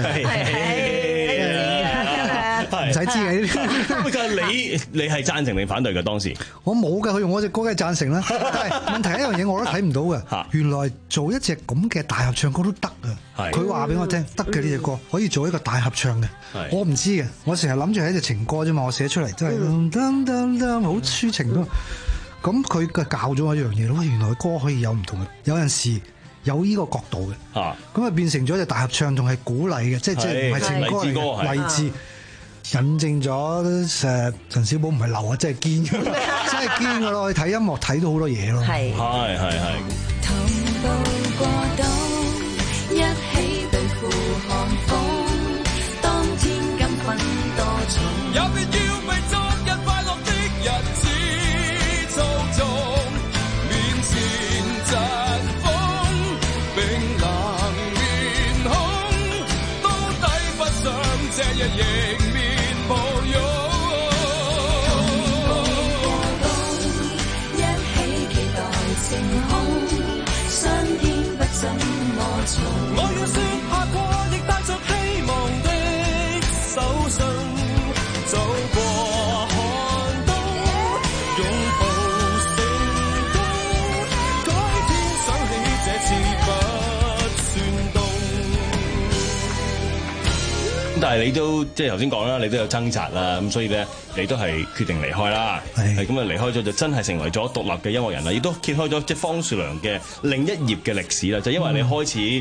唔使知嘅呢啲。 但係你你係贊成定反對嘅當時？ 我冇㗎，佢用我隻歌梗係贊成啦。但係問題係一樣嘢，我都睇唔到嘅。原來做一隻咁嘅大合唱歌都得啊！佢話俾我聽，得嘅呢隻歌可以做一個大合唱嘅。我唔知嘅，我成日諗住係一隻情歌啫嘛，我寫出嚟真係噔噔噔好抒情咯。咁佢嘅教咗我一樣嘢咯，原來歌可以有唔同嘅，有陣時有呢個角度嘅。咁啊變成咗隻大合唱，仲係鼓勵嘅，即係即係唔係情歌嚟嘅，勵志。引證咗誒陳小寶唔係流啊，真係堅嘅，真係堅嘅咯！去睇音樂睇到好多嘢咯， 係係係係。 同步過冬，一起對付寒風，當天金粉多重，有必要為昨日快樂的日子操縱，面前疾風，冰冷面孔，都抵不上這一夜。我要說下過，亦帶着希望的手信，走過寒冬，擁抱成功，改天想起這次不算凍。 咁但係你都即係頭先講啦，你都有掙扎啦，咁所以咧，你都係決定離開啦。係咁啊，離開咗就真係成為咗獨立嘅音樂人啦，亦都揭開咗即係方樹良嘅另一頁嘅歷史啦。就因為你開始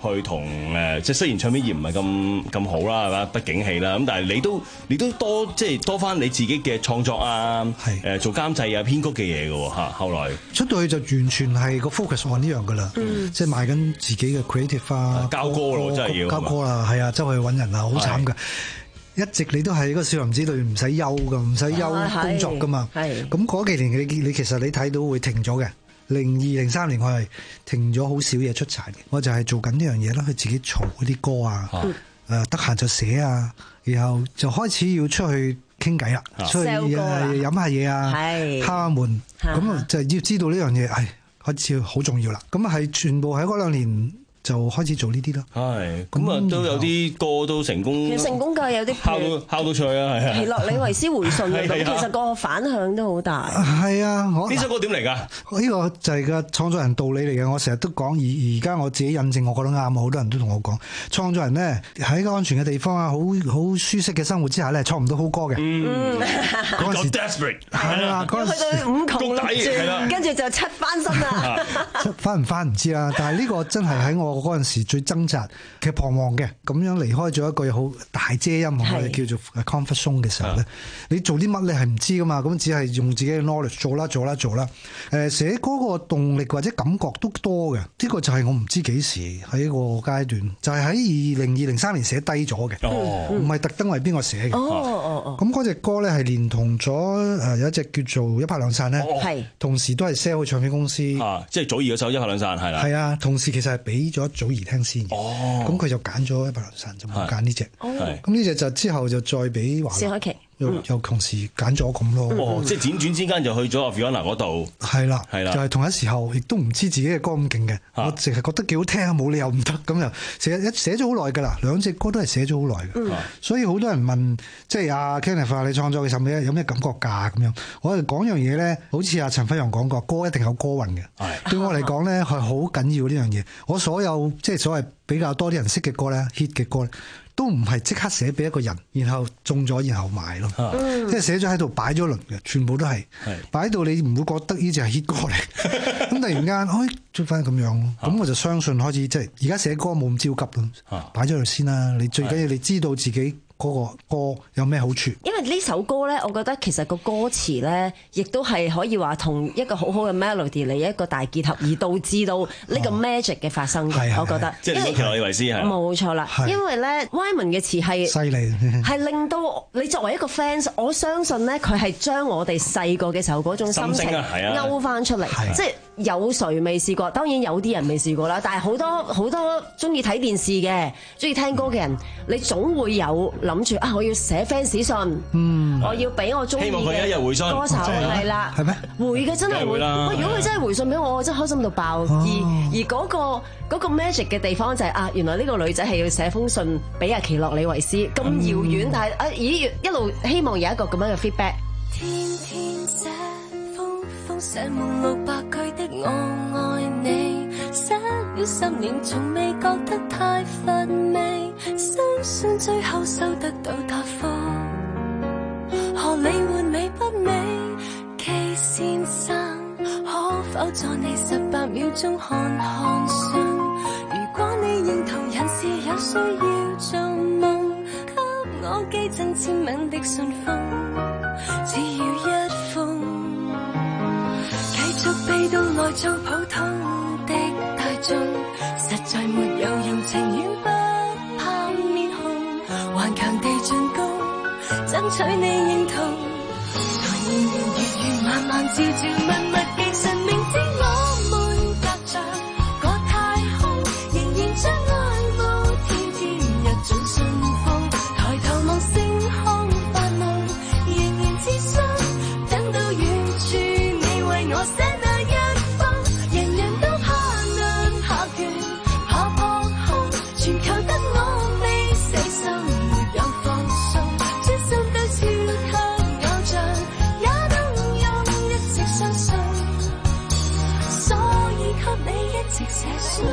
去同誒，即係雖然唱片業唔係咁咁好啦，係嘛，不景氣啦，咁但係你都你都多即係多翻你自己嘅創作啊，誒做監製啊、編曲嘅嘢嘅喎嚇。後來出到去就完全係個 focus on 呢樣㗎啦，即係賣緊自己嘅 creative 啊，交歌咯，真係要交歌啦，係啊，周去揾人啊，好慘㗎。一直你都係個少林寺裏唔使休㗎，唔使休工作㗎嘛。咁嗰幾年你你其實你睇到會停咗嘅。零二零三年我係停咗好少嘢出產嘅，我就係做緊呢樣嘢啦，佢自己嘈嗰啲歌啊，誒得閒就寫啊，然後就開始要出去傾偈啦，出去飲下嘢啊，敲下門，咁啊就要知道呢樣嘢，係開始好重要啦。咁啊係全部喺嗰兩年就開始做呢啲咯。係，咁啊都有啲歌都成功， 其實成功㗎，有啲敲到敲到出去啊，係啊。奇洛李維斯回信咁，其實個反響都好大。係啊，呢首歌點嚟㗎？呢個就係個創作人道理嚟嘅。我成日都講，而而家我自己印證，我覺得啱。好多人都同我講，創作人咧喺個安全嘅地方啊，好好舒適嘅生活之下咧，創唔到好歌嘅。嗯，嗰陣時 desperate 係啦，嗰陣時去到五窮六絕，跟住就七翻身啦。七翻唔翻唔知啦，但係呢個真係喺我。我嗰陣時最掙扎嘅彷徨嘅，咁樣離開咗一個好大遮陰，我哋叫做 comfort zone 嘅時候咧，你做啲乜你係唔知噶嘛，咁只係用自己嘅 knowledge 做啦做啦做啦。誒寫歌個動力或者感覺都多嘅，呢個就係我唔知幾時喺個階段，就係喺二零二零三年寫低咗嘅，唔係特登為邊個寫嘅。咁嗰隻歌咧係連同咗誒有一隻叫做一拍兩散咧，同時都係 sell 去唱片公司，即係祖兒嗰首一拍兩散係啦。係啊，同時其實係俾咗祖兒聽先嘅，咁佢就揀咗一拍兩散，就冇揀呢隻。咁呢隻就之後就再俾華納，又又同時揀咗咁咯。哦，即係輾轉之間就去咗 Fiona 嗰度。係啦，係啦，就係同一時候，亦都唔知自己嘅歌咁勁嘅，我淨係覺得幾好聽，冇理由唔得咁就寫一寫咗好耐㗎啦，兩隻歌都係寫咗好耐嘅。所以好多人問，即係阿 Kenneth 你創作嘅時候咩有咩感覺㗎咁樣？我哋講樣嘢咧，好似阿陳輝陽講過，歌一定有歌韻嘅。對我嚟講咧係好緊要呢樣嘢。我所有即係所謂比較多啲人識嘅歌咧 hit 嘅歌咧，都唔係即刻寫俾一個人，然後中咗然後賣咯，嗯、即係寫咗喺度擺咗輪嘅，全部都係擺到你唔會覺得呢隻係 hit 歌嚟，咁突然間哎出翻咁樣咯，咁我就相信開始即係而家寫歌冇咁焦急咯，擺咗度先啦。你最緊要你知道自己嗰個歌有咩好處？因為呢首歌咧，我覺得其實個歌詞咧，亦都係可以話同一個好好嘅 melody 嚟一個大結合，而導致到呢個 magic 嘅發生嘅。我覺得，即係奇洛李維斯係冇錯啦。因為咧 Wyman 嘅詞係犀利，係令到你作為一個 fans， 我相信咧佢係將我哋細個嘅時候嗰種心情勾翻出嚟，即係有誰未試過？當然有啲人未試過啦，但係好多好多中意睇電視嘅、中意聽歌嘅人，你總會有諗住啊！我要寫 fans 信，嗯，我要俾我中意嘅歌手係啦，係咩？會嘅真係會。喂，如果佢真係回信俾我，我真係開心到爆。而而嗰個嗰個 magic 嘅地方就係啊，原來呢個女仔係要寫封信俾阿奇洛李維斯，咁遙遠，但係啊咦一路希望有一個咁樣嘅 feedback。天天寫封封寫滿六百句的我愛你，寫了十年從未覺得太乏味，相信最後收得到答覆。何理換美不美？K 先生，可否在你十八秒鐘看看信？如果你認同人是有需要做夢，給我寄贈簽名的信封，只要一封。繼續被動來做普通的大眾，實在沒有用，情願不怕面紅，頑強地進攻，爭取你認同。在年年月月晚晚朝朝密密記神明知我們隔着個太空，仍然將愛慕天天日進信奉，抬頭望星空發夢，仍然自信等到遠處你為我寫那一封，人人都怕難怕倦怕破空，全靠得我未死心沒有放鬆，專心對超級偶像也能用一直相信，所以給你一直寫信。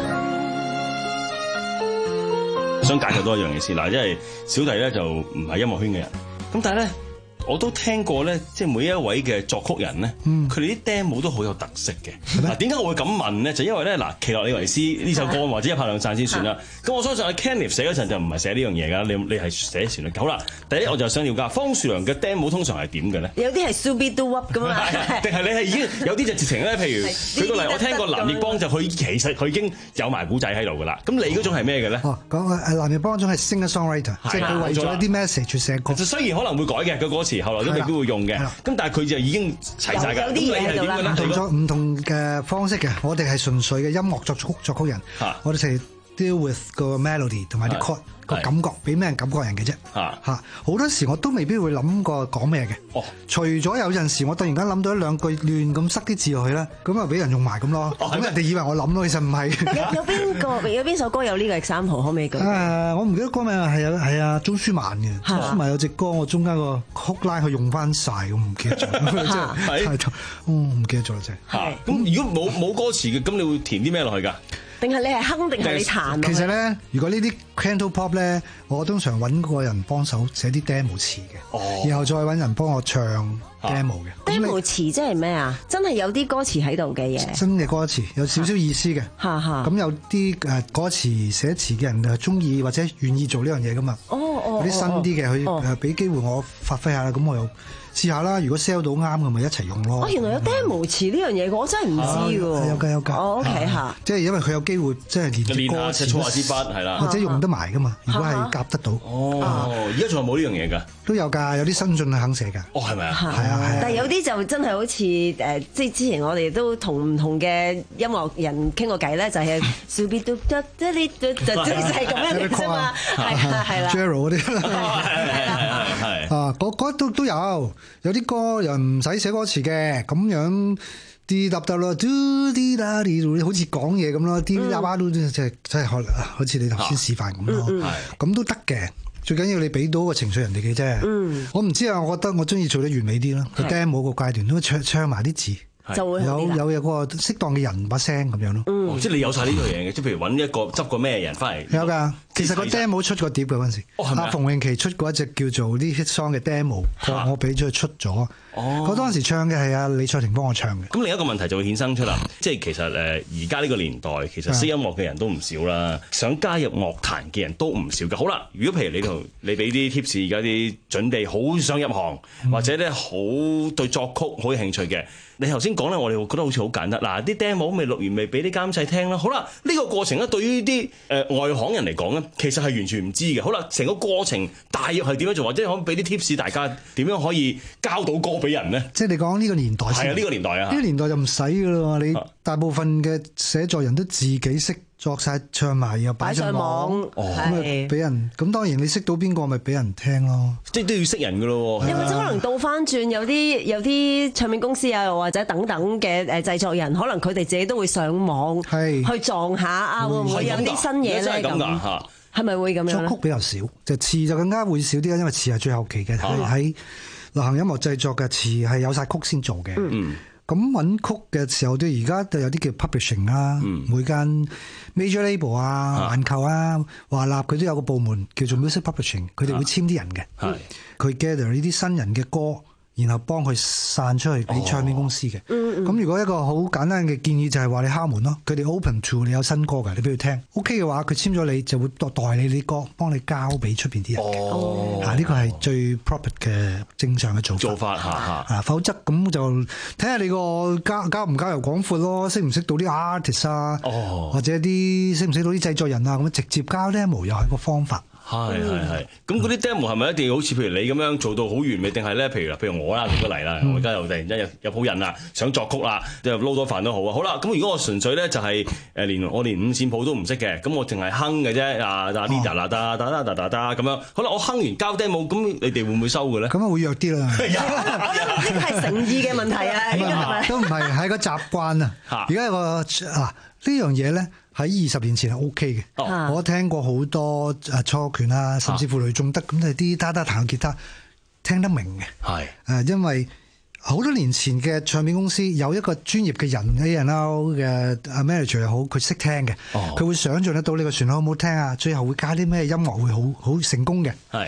想解釋多一樣嘢先嗱，因為小弟咧就唔係音樂圈嘅人，咁但係咧我都聽過咧，即係每一位嘅作曲人咧，佢哋啲 demo 都好有特色嘅。嗱，點解我會咁問咧？就因為咧，嗱，奇洛李維斯呢首歌或者一拍兩散先算啦。咁我相信阿 Kenneth 寫嗰陣就唔係寫呢樣嘢㗎，你你係寫旋律。好啦，第一我就想了解方樹良嘅 demo 通常係點嘅咧？ 有啲係 Subi Do Up 咁啊， 定係你係已經有啲就直情咧？譬如舉個例，我聽過藍奕邦就佢其實佢已經有埋古仔喺度㗎啦。咁你嗰種係咩嘅咧？ 哦，講誒藍奕邦嗰種係 singer-songwriter，即係佢為咗一啲 message 寫歌。 雖然可能會改嘅個歌詞，後來都未必會用嘅。咁但係佢就已經齊曬㗎。咁你係點嘅咧？ 唔同咗唔同嘅方式嘅，我哋係純粹嘅音樂作曲作曲人。我哋係 deal with 個 melody 同埋啲 chord 個感覺，俾咩人感覺人嘅啫。嚇嚇，好多時我都未必會諗過講咩嘅。哦，除咗有陣時我突然間諗到一兩句亂咁塞啲字落去咧，咁啊俾人用埋咁咯。咁人哋以為我諗咯，其實唔係。 有有邊個有邊首歌有呢個 example 可唔可以講？ 誒，我唔記得歌名係有係啊，鍾舒漫嘅。鍾舒漫有隻歌，我中間個 hook line 佢用翻晒，我唔記得咗。真係太錯，哦唔記得咗啦真係。 嚇，咁如果冇冇歌詞嘅，咁你會填啲咩落去㗎？ 定係你係哼定係你彈？ 其實咧，如果呢啲 Cantopop 咧，我通常揾個人幫手寫啲 demo 詞嘅，哦、然後再揾人幫我唱 demo 嘅。 demo 詞即係咩啊？真係有啲歌詞喺度嘅嘢。 真嘅歌詞有少少意思嘅。嚇嚇。咁有啲誒歌詞寫詞嘅人誒中意或者願意做呢樣嘢噶嘛？哦哦。有啲新啲嘅，佢誒俾機會我發揮下啦，咁我又。試下啦，如果 sell 到啱嘅咪一齊用咯。 哦，原來有 demo 詞呢樣嘢，我真係唔知喎。 有㗎有㗎。 哦 OK 嚇。 即係因為佢有機會即係連住歌詞、 粗話支筆係啦， 或者用得埋㗎嘛。如果係夾得到。 哦，而家仲有冇呢樣嘢㗎？ 都有㗎，有啲新進係肯寫㗎。 哦，係咪啊？ 係啊係啊。 但係有啲就真係好似誒，即係之前我哋都同唔同嘅音樂人傾過偈咧，就係 Subi Do Do 即係呢就就係咁樣嘅啫嘛。係啊係啦。 Jero 嗰啲。 係係係係。 啊，嗰嗰都都有，有啲歌又唔使寫歌詞嘅，咁樣啲嗒嗒咯，嘟啲啦啲，好似講嘢咁咯，啲喇叭都即係即係可能，好似你頭先示範咁咯，咁都得嘅。最緊要你俾到個情緒人哋嘅啫。嗯、我唔知啊，我覺得我中意做得完美啲咯。個 demo 個階段都唱唱埋啲字。就會有有有個適當嘅人把聲咁樣咯。 嗯，即係你有晒呢個嘢嘅，即係譬如揾一個執個咩人翻嚟。 有㗎，其實個 demo 出過碟嘅嗰陣時。哦，係咪啊？阿馮詠琪出過一隻叫做啲 hit song 嘅 demo，我俾咗佢出咗。哦，嗰當時唱嘅係阿李卓廷幫我唱嘅。咁另一個問題就會衍生出啦，即係其實誒而家呢個年代，其實識音樂嘅人都唔少啦，想加入樂壇嘅人都唔少嘅。好啦，如果譬如你同你俾啲 tips，而家啲準備好想入行，嗯、或者咧好對作曲好有興趣嘅。你頭先講咧，我哋會覺得好似好簡單。嗱，啲 demo 未錄完，未俾啲監製聽啦。好啦，呢個過程咧，對於啲誒外行人嚟講咧，其實係完全唔知嘅。好啦，成個過程大約係點樣做，或者可唔可以俾啲 tips 大家點樣可以交到歌俾人咧？ 即係你講呢個年代先。 係啊，呢個年代啊。呢個年代就唔使噶啦，你大部分嘅寫作人都自己識。作晒唱埋又擺上網，咁啊俾人咁當然你識到邊個咪俾人聽咯， 即係都要識人噶咯。 又或者可能倒翻轉，有啲有啲唱片公司啊，或者等等嘅誒製作人，可能佢哋自己都會上網去撞下啊，會唔會有啲新嘢咧？ 真係咁㗎嚇， 係咪會咁樣？ 作曲比較少，就詞就更加會少啲啦，因為詞係最後期嘅，喺流行音樂製作嘅詞係有晒曲先做嘅。嗯。咁揾曲嘅時候，對而家就有啲叫 publishing 啦，嗯、每間 major label 啊、環球啊、華納佢都有個部門叫做 music publishing，佢哋會簽啲人嘅，佢 gather 呢啲新人嘅歌。然後幫佢散出去俾唱片公司嘅。咁、哦、如果一個好簡單嘅建議就係話你敲門咯，佢哋 open to 你有新歌㗎，你俾佢聽。OK 嘅話，佢簽咗你就會代理你歌，幫你交俾出邊啲人嘅。哦，嚇呢個係最 proper 嘅正常嘅做法。 做法嚇嚇。 啊，否則咁就睇下你個交交唔交遊廣闊咯，識唔識到啲 artist 啊，哦、或者啲識唔識到啲製作人啊，咁直接交 demo 又係個方法。 係係係，咁嗰啲 demo 係咪一定要好似譬如你咁樣做到好完美，定係咧？譬如譬如我啦，舉個例啦，我而家又突然間有有鋪癮啦，想作曲啦，即係撈多飯都好啊。好啦，咁如果我純粹咧就係誒連我連五線譜都唔識嘅，咁我淨係哼嘅啫，啊嗱呢嗱嗱嗒嗒嗒嗒嗒嗒咁樣。好啦，我哼完交 demo，咁你哋會唔會收嘅咧？ 咁啊會弱啲啦。 呢個係誠意嘅問題啊， 都唔係係個習慣啊。而家有個啊呢樣嘢咧。喺二十年前係 O K 嘅，哦、我聽過好多誒初權啊，甚至乎雷頌德咁，係啲嗒嗒彈吉他聽得明嘅。係誒是，因為好多年前嘅唱片公司有一個專業嘅人 A and R 嘅 manager 又好，佢識聽嘅，佢、哦、會想像得到你個旋律好唔好聽啊，最後會加啲咩音樂會好好成功嘅。係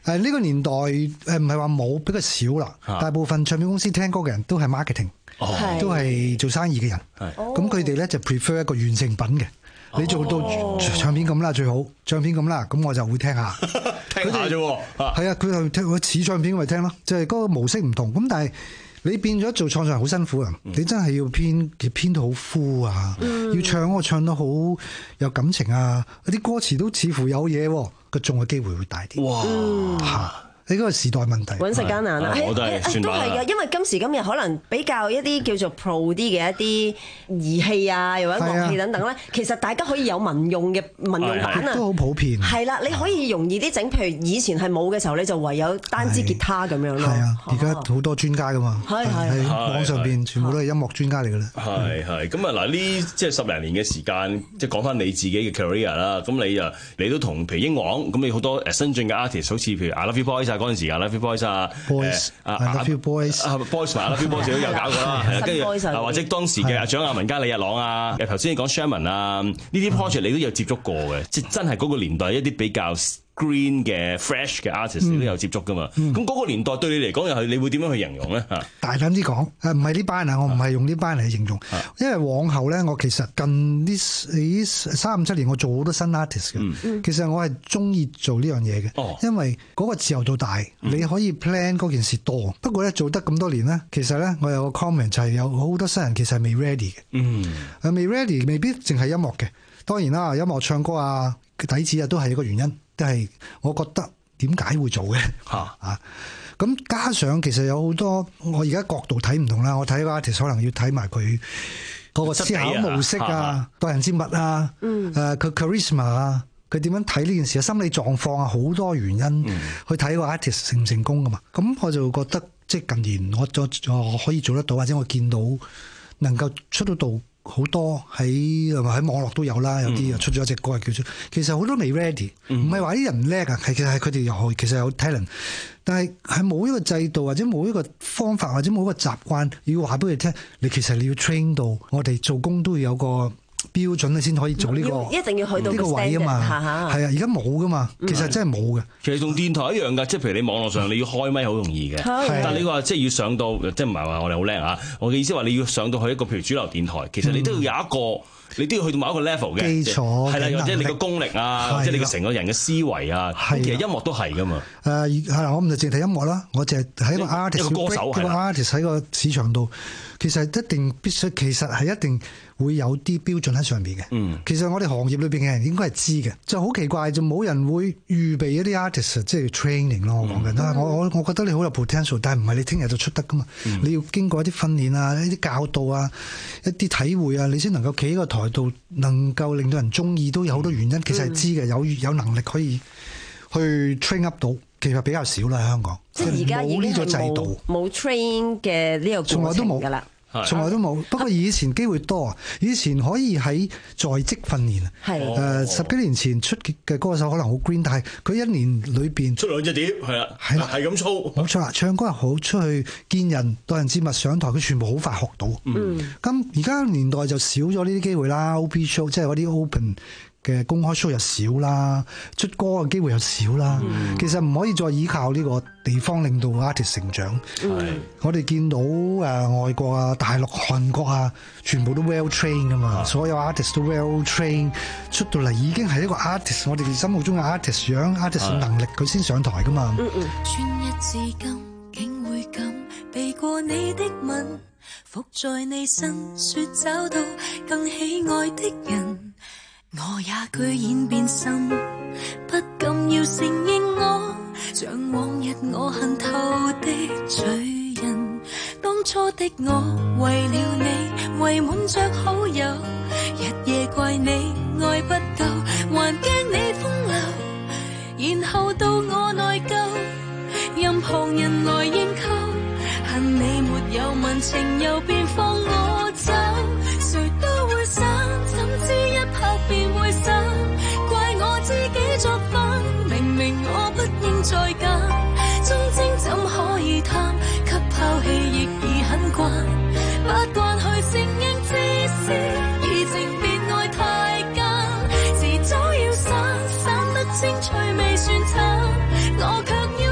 誒呢個年代誒唔係話冇，比較少啦。大部分唱片公司聽歌嘅人都係 marketing，都係做生意嘅人。咁佢哋咧就 prefer 一個完成品嘅。你做到唱片咁啦，最好唱片咁啦，咁我就會聽下。 聽下啫喎。 係啊，佢係聽佢似唱片咪聽咯，就係嗰個模式唔同。咁但係你變咗做創作人好辛苦啊！嗯、你真係要編編到好 full 啊，嗯、要唱我唱得好有感情啊，啲歌詞都似乎有嘢，個中嘅機會會大啲。哇！嚇！呢個時代問題， 揾食艱難啦。 我都係算吧。都係嘅， 因為今時今日可能比較一啲叫做 pro 啲嘅一啲儀器啊，又或者樂器等等咧，其實大家可以有民用嘅民用版啊， 都好普遍。 係啦，你可以容易啲整，譬如以前係冇嘅時候，你就唯有單支吉他咁樣咯。 係啊，而家好多專家噶嘛，喺網上邊全部都係音樂專家嚟噶啦。 係係咁啊！嗱，呢即係十零年嘅時間，即係講翻你自己嘅 career 啦。咁你啊，你都同譬如英皇咁，你好多誒新進嘅 artist， 好似譬如 I Love You Boys。嗰陣時啊 ，I Love You Boys 啊 ，Boys，啊 I Love You Boys， 啊 Boys 同 I Love You Boys 都有搞過啦，係啊，跟住啊或者當時嘅阿蔣亞文加李日朗啊，頭先你講 Sherman 啊，呢啲 project 你都有接觸過嘅，即係真係嗰個年代一啲比較 green 嘅 fresh 嘅 artist 你都有接觸噶嘛？咁嗰個年代對你嚟講又係你會點樣去形容咧？嚇，大膽啲講，誒唔係呢班啊，我唔係用呢班嚟形容，因為往後咧，我其實近呢呢三五七年我做好多新 artist 嘅，其實我係中意做呢樣嘢嘅，因為嗰個自由度大，你可以 plan 嗰件事多。不過咧做得咁多年咧，其實咧我有個 comment 就係有好多新人其實係未 ready 嘅，嗯，未 ready 未必淨係音樂嘅，當然啦，音樂唱歌啊底子啊都係一個原因。都係我覺得點解會做嘅嚇啊！咁加上其實有好多我而家角度睇唔同啦，我睇個 artist 可能要睇埋佢嗰個思考模式啊、待人接物啊、誒佢 charisma 啊，佢點樣睇呢件事啊、心理狀況啊，好多原因去睇個 artist 成唔成功噶嘛。咁我就覺得即係近年我再我可以做得到，或者我見到能夠出到道。好多喺喺網絡都有啦，有啲又出咗一隻歌係叫做，其實好多未 ready，唔係話啲人唔叻啊，係其實係佢哋又其實有 talent， 但係係冇一個制度或者冇一個方法或者冇一個習慣要話俾佢聽，你其實你要 train 到我哋做工都要有個標準你先可以做呢、呢個， 一定要去到呢個位啊嘛，係啊，而家冇噶嘛，其實真係冇嘅。 其實同電台一樣㗎，即係譬如你網絡上你要開咪好容易嘅，但係你話即係要上到，即係唔係話我哋好叻啊？我嘅意思話你要上到去一個譬如主流電台，其實你都要有一個。嗯你都要去到某一個 level 嘅基礎， 係啦，或者你個功力啊，或者你個成個人嘅思維啊，其實音樂都係噶嘛。 誒係啦，我唔就淨係睇音樂啦，我淨係喺個 artist， 一個歌手， 一個 artist 喺個市場度，其實一定必須，其實係一定會有啲標準喺上邊嘅。嗯，其實我哋行業裏邊嘅人應該係知嘅，就好奇怪就冇人會預備一啲 artist 即係 training 咯。我講緊，但係我我我覺得你好有 potential，但係唔係你聽日就出得噶嘛？嗯、你要經過一啲訓練啊、一啲教導啊、一啲體會啊，你先能夠企喺個台度能。能夠令到人中意都有好多原因，其實係知嘅，有有能力可以去 train up 到，其實比較少啦喺香港。 即係而家已經係冇冇 train 嘅呢個過程㗎啦。 從來都冇，不過以前機會多啊！以前可以喺在職訓練啊，誒、呃、十幾年前出嘅歌手可能好 green， 但係佢一年裏邊出兩隻碟，係啦，係啦，係咁操， 冇錯啦，唱歌又好，出去見人待人接物上台，佢全部好快學到。嗯，咁而家年代就少咗呢啲機會啦 ，O P show 即係嗰啲 open 嘅公開 show 又少啦，出歌嘅機會又少啦。嗯、其實唔可以再依靠呢個地方令到 artist 成長。嗯、我哋見到誒、呃、外國啊、大陸、韓國啊，全部都 well trained 噶嘛，嗯、所有 artist 都 well trained，出到嚟已經係一個 artist， 我哋心目中嘅 artist 樣 artist 嘅能力，佢先上台噶嘛。嗯嗯。 專一至今，竟會咁避過你的吻，伏在你身，說找到更喜愛的人。我也居然變心，不敢要承認我像往日我恨透的罪人。當初的我為了你圍滿着好友，日夜怪你愛不夠，還驚你風流，然後到我內疚，任旁人來認購，恨你沒有問情又便放我走，誰都會散，怎知一拍便會散，怪我自己作反，明明我不應再揀，忠貞怎可以貪，給拋棄亦已很慣，不慣去承認自私，移情別愛太監，遲早要散，散得精趣未算慘，我卻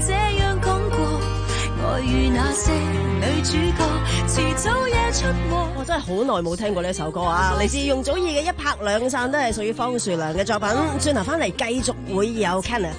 這樣講過，愛與那些女主角遲早也出沒。 我真係好耐冇聽過呢首歌啊！嚟自容祖兒嘅《一拍兩散》，都係屬於方樹良嘅作品。轉頭翻嚟繼續會有 Kenneth。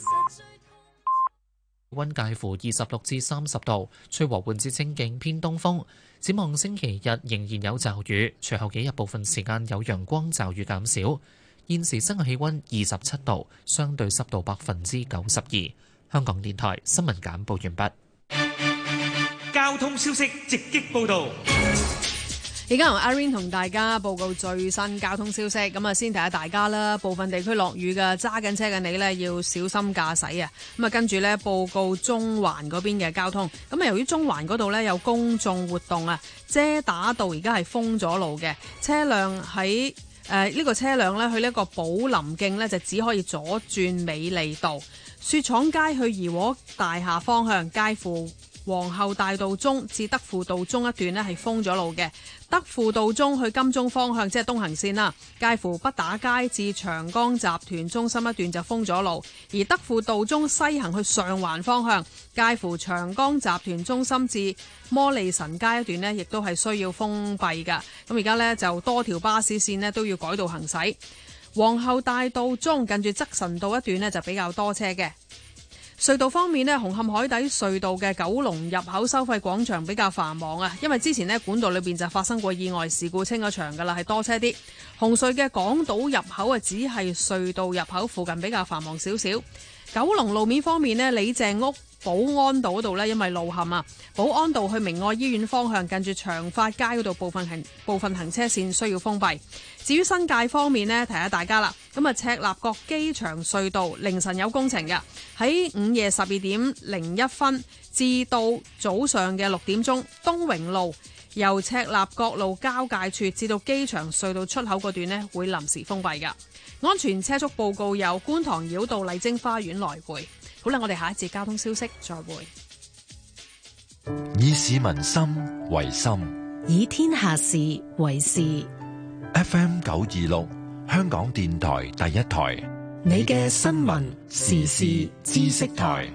溫介乎二十六至三十度，吹和緩至清勁偏東風。展望星期日仍然有驟雨，隨後幾日部分時間有陽光，驟雨減少。現時室外氣溫二十七度，相對濕度百分之九十二。香港電台新聞簡報完畢。 交通消息直擊報道。 而家由阿 Rain 同大家報告最新交通消息。咁啊，先提下大家啦，部分地區落雨嘅，揸緊車嘅你呢要小心駕駛啊。咁啊，跟住呢報告中環嗰邊嘅交通。咁啊，由於中環嗰度呢有公眾活動啊，遮打道而家係封咗路嘅，車輛喺誒呢個車輛呢去呢個寶林徑呢，就只可以左轉美利道。雪廠街去怡和大廈方向，介乎皇后大道中至德輔道中一段呢係封咗路嘅。德輔道中去金鐘方向，即係東行線啦，介乎畢打街至長江集團中心一段就封咗路。而德輔道中西行去上環方向，介乎長江集團中心至摩利臣街一段呢亦都係需要封閉㗎。咁而家呢，就多條巴士線呢都要改道行駛。皇后大道中近住則臣道一段呢就比較多車嘅。隧道方面呢，紅磡海底隧道嘅九龍入口收費廣場比較繁忙啊，因為之前呢管道裏邊就發生過意外事故，清咗場噶啦，係多車啲。紅隧嘅港島入口啊，只係隧道入口附近比較繁忙少少。九龍路面方面呢，李鄭屋寶安道嗰度呢，因為路陷啊，寶安道去明愛醫院方向近住長發街嗰度部分行部分行車線需要封閉。至於新界方面呢，提下大家啦，咁啊赤鱲角機場隧道凌晨有工程嘅，喺午夜十二點零一分至到早上嘅六點鐘，東榮路由赤鱲角路交界處至到機場隧道出口嗰段呢會臨時封閉㗎。安全車速報告由觀塘繞道麗晶花園來回。好啦，我哋下一節交通消息再會。 以市民心為心， 以天下事為事。 F M 九二六，香港電台第一台， 你嘅新聞時事知識台。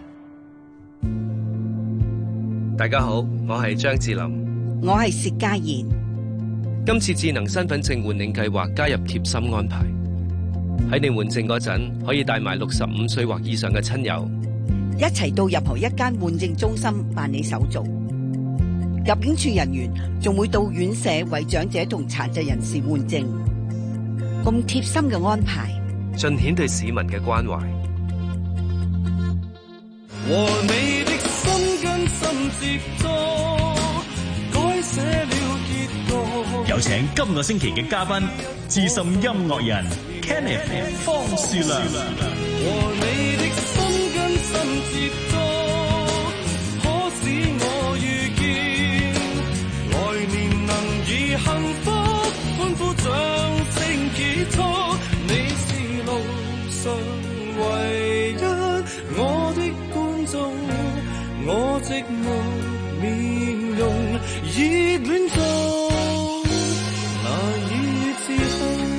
大家好，我係張智霖， 我係薛家燕。 今次智能身份證換領計劃加入貼心安排，喺你換證嗰陣，可以帶埋六十五歲或以上嘅親友， 一齊到任何一間換證中心辦理手續。入境處人員仲會到院舍為長者同殘疾人士換證，咁貼心嘅安排， 盡顯對市民嘅關懷。 和你的心跟心接觸，改寫了結局。 有請今個星期嘅嘉賓，資深音樂人 Kenneth 方樹良。 和你的心跟心接觸，可使我遇見來年能以幸福歡呼掌聲結束。你是路上唯一我的觀眾，我寂寞面容熱戀中難以自控。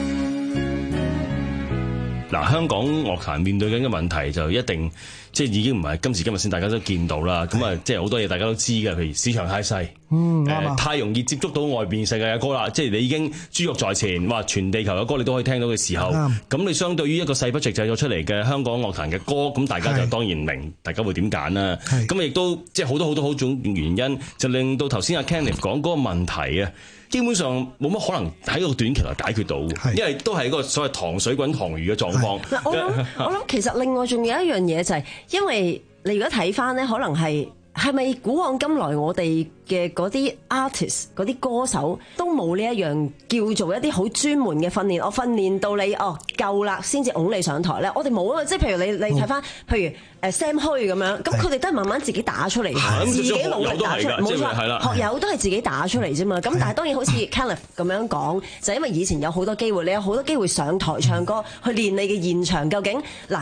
嗱，香港樂壇面對緊嘅問題就一定即係已經唔係今時今日先大家都見到啦。咁啊，即係好多嘢大家都知嘅，譬如市場太細， 嗯， 呃、太容易接觸到外邊世界嘅歌啦。即係你已經珠玉在前，話全地球嘅歌你都可以聽到嘅時候，咁你相對於一個細 budget製作出嚟嘅香港樂壇嘅歌，咁大家就當然明大家會點揀啦。咁亦都即係好多好多好種原因，就令到頭先阿 Kenneth 講嗰個問題啊。基本上冇乜可能喺個短期內解決到，因為都係一個所謂糖水滾糖魚嘅狀況。 嗱，我諗我諗其實另外仲有一樣嘢就係、是，因為你如果睇翻咧，可能係係咪古往今來我哋嘅嗰啲 artist 嗰啲歌手都冇呢一樣叫做一啲好專門嘅訓練，我訓練到你哦夠啦，先至拱你上台咧。我哋冇啊，即係譬如你你睇翻，譬如誒 Sam Hui 咁樣，咁佢哋都係慢慢自己打出嚟，自己努力打出嚟，冇錯，學友都係自己打出嚟啫嘛。咁但係當然好似 Kenneth 咁樣講，就係因為以前有好多機會，你有好多機會上台唱歌，去練你嘅現場。究竟嗱？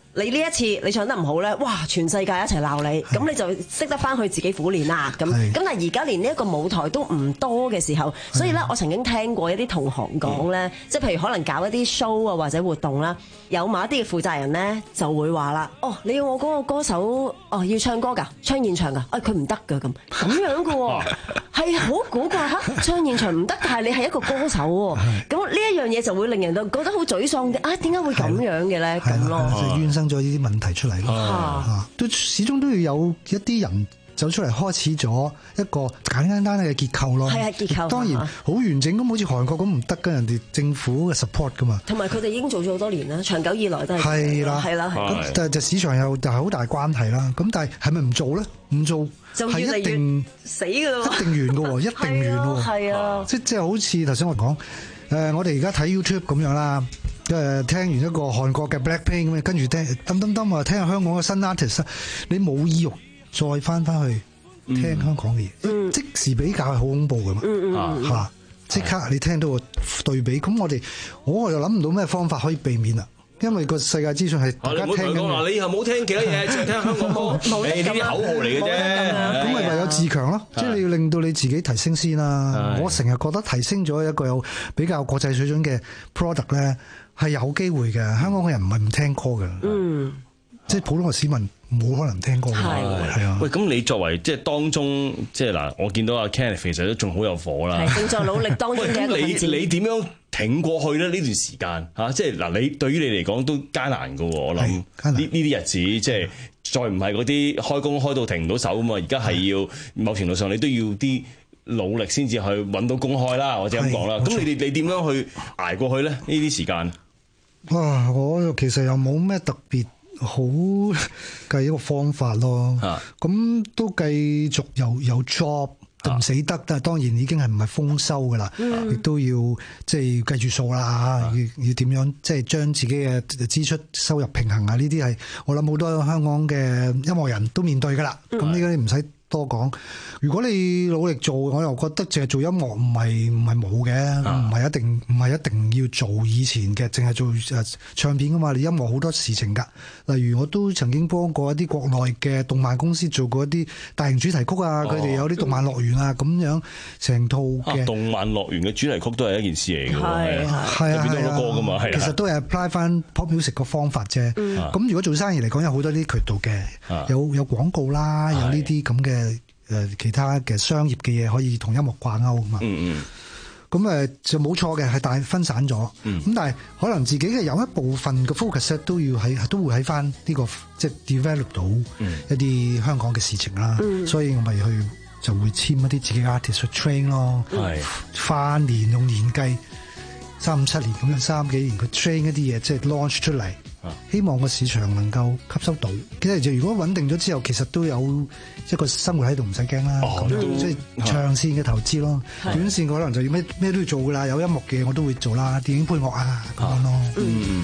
你呢一次你唱得唔好咧，哇！全世界一齊鬧你，咁你就識得翻去自己苦練啦。咁咁但係而家連呢一個舞台都唔多嘅時候，所以咧我曾經聽過一啲同行講咧，即係譬如可能搞一啲 show 啊或者活動啦，有某一啲嘅負責人咧就會話啦：哦，你要我嗰個歌手哦要唱歌㗎，唱現場㗎，啊佢唔得㗎咁咁樣㗎喎，係好古怪嚇，唱現場唔得，但係你係一個歌手喎，咁呢一樣嘢就會令人就覺得好沮喪嘅。啊，點解會咁樣嘅咧？咁咯， 就怨生咗呢啲問題出嚟咯。啊，都始終都要有一啲人走出嚟，開始咗一個簡簡單單嘅結構咯。 係啊，結構當然好完整咁，好似韓國咁唔得㗎，人哋政府嘅 support 㗎嘛。 同埋佢哋已經做咗好多年啦，長久以來都係。 係啦， 係啦， 咁但係就市場又就係好大關係啦。咁但係係咪唔做咧？唔做係一定死㗎咯， 一定完㗎喎，一定完喎。 係啊， 即即係好似頭先我講，誒，我哋而家睇 YouTube 咁樣啦。誒聽完一個韓國嘅 Blackpink 咁，跟住聽噔噔噔啊，聽下香港嘅新 artist，你冇意欲再翻翻去聽香港嘅嘢，嗯、即時比較係好恐怖㗎嘛，嚇、嗯！即、嗯、刻你聽到個對比，咁我哋我又諗唔到咩方法可以避免啦，因為個世界資訊係大家聽緊。 啊、你以後冇聽其他嘢，淨係聽香港歌，誒呢啲口號嚟嘅啫。 咁咪唯有自強咯，即係你要令到你自己提升先啦。我成日覺得提升咗一個有比較國際水準嘅 product 咧。係有機會嘅，香港嘅人唔係唔聽歌嘅，嗯，即係普通嘅市民冇可能聽歌嘅，係啊。 喂，咁你作為即係當中，即係嗱，我見到阿 Kenneth 其實都仲好有火啦， 係正在努力當中嘅一個分子。 你你點樣挺過去咧？呢段時間嚇，即係嗱，你對於你嚟講都艱難嘅喎，我諗呢呢啲日子，即係再唔係嗰啲開工開到停唔到手啊嘛，而家係要某程度上你都要啲努力先至去揾到公開啦，或者咁講啦。咁你哋你點樣去捱過去咧？呢啲時間？ 哇！我其實又冇咩特別好嘅一個方法咯。咁、啊、都繼續有有 job 都唔死得，啊、但係當然已經係唔係豐收噶啦，亦、嗯、都要即係計住數啦。啊、要要點樣即係將自己嘅支出收入平衡啊？呢啲係我諗好多香港嘅音樂人都面對噶啦。咁呢個你唔使多講，如果你努力做，我又覺得淨係做音樂唔係唔係冇嘅，唔係一定唔係一定要做以前嘅，淨係做誒唱片噶嘛。你音樂好多事情㗎，例如我都曾經幫過一啲國內嘅動漫公司做過一啲大型主題曲啊，佢哋、哦、有啲動漫樂園啊咁樣成套嘅、啊、 動漫樂園嘅主題曲都係一件事嚟嘅， 係係啊，變咗好多歌㗎嘛，其實都係 apply 翻 pop music 個方法啫。咁、嗯、如果做生意嚟講，有好多啲渠道嘅，有有廣告啦，有呢啲咁嘅。誒其他嘅商業嘅嘢可以同音樂掛鈎㗎嘛？嗯嗯。咁誒就冇錯嘅，係大分散咗。咁、嗯、但係可能自己嘅有一部分嘅 focus 都要喺都會喺翻呢個即係 develop 到一啲香港嘅事情啦。嗯、所以我咪去就會簽一啲自己 artist 去 train 咯。係、嗯。花年用年計，三五七年咁樣三幾年佢 train 一啲嘢，即係 launch 出嚟。希望個市場能夠吸收到，其實就如果穩定咗之後，其實都有一個生活喺度，唔使驚啦。咁即係長線嘅投資咯，短線可能就要咩咩都要做噶啦。有音樂嘅我都會做啦，電影配樂啊咁樣咯。嗯。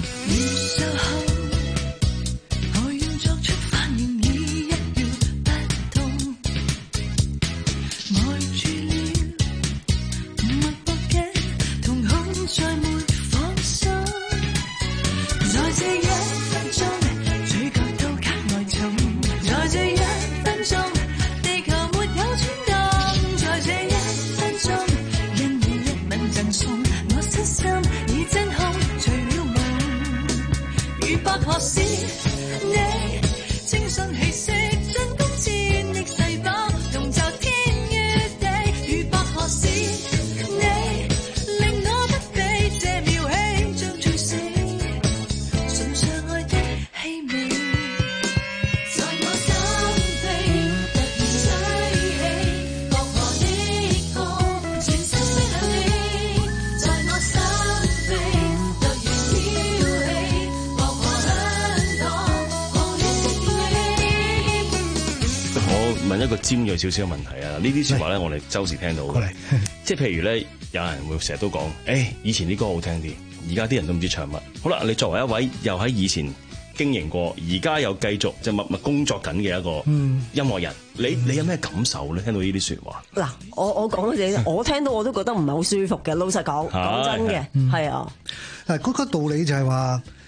一個尖銳少少嘅問題啊！呢啲説話咧，我哋周時聽到嘅，即係譬如咧，有人會成日都講，誒、欸，以前啲歌好聽啲，而家啲人都唔知唱乜。好啦，你作為一位又喺以前經營過，而家又繼續就默默工作緊嘅一個音樂人，嗯、你你有咩感受咧？聽到呢啲説話，嗱， 我我講嘅嘢，我聽到我都覺得唔係好舒服嘅。老實講，講真嘅，係啊， 嗱，嗰個道理就係話，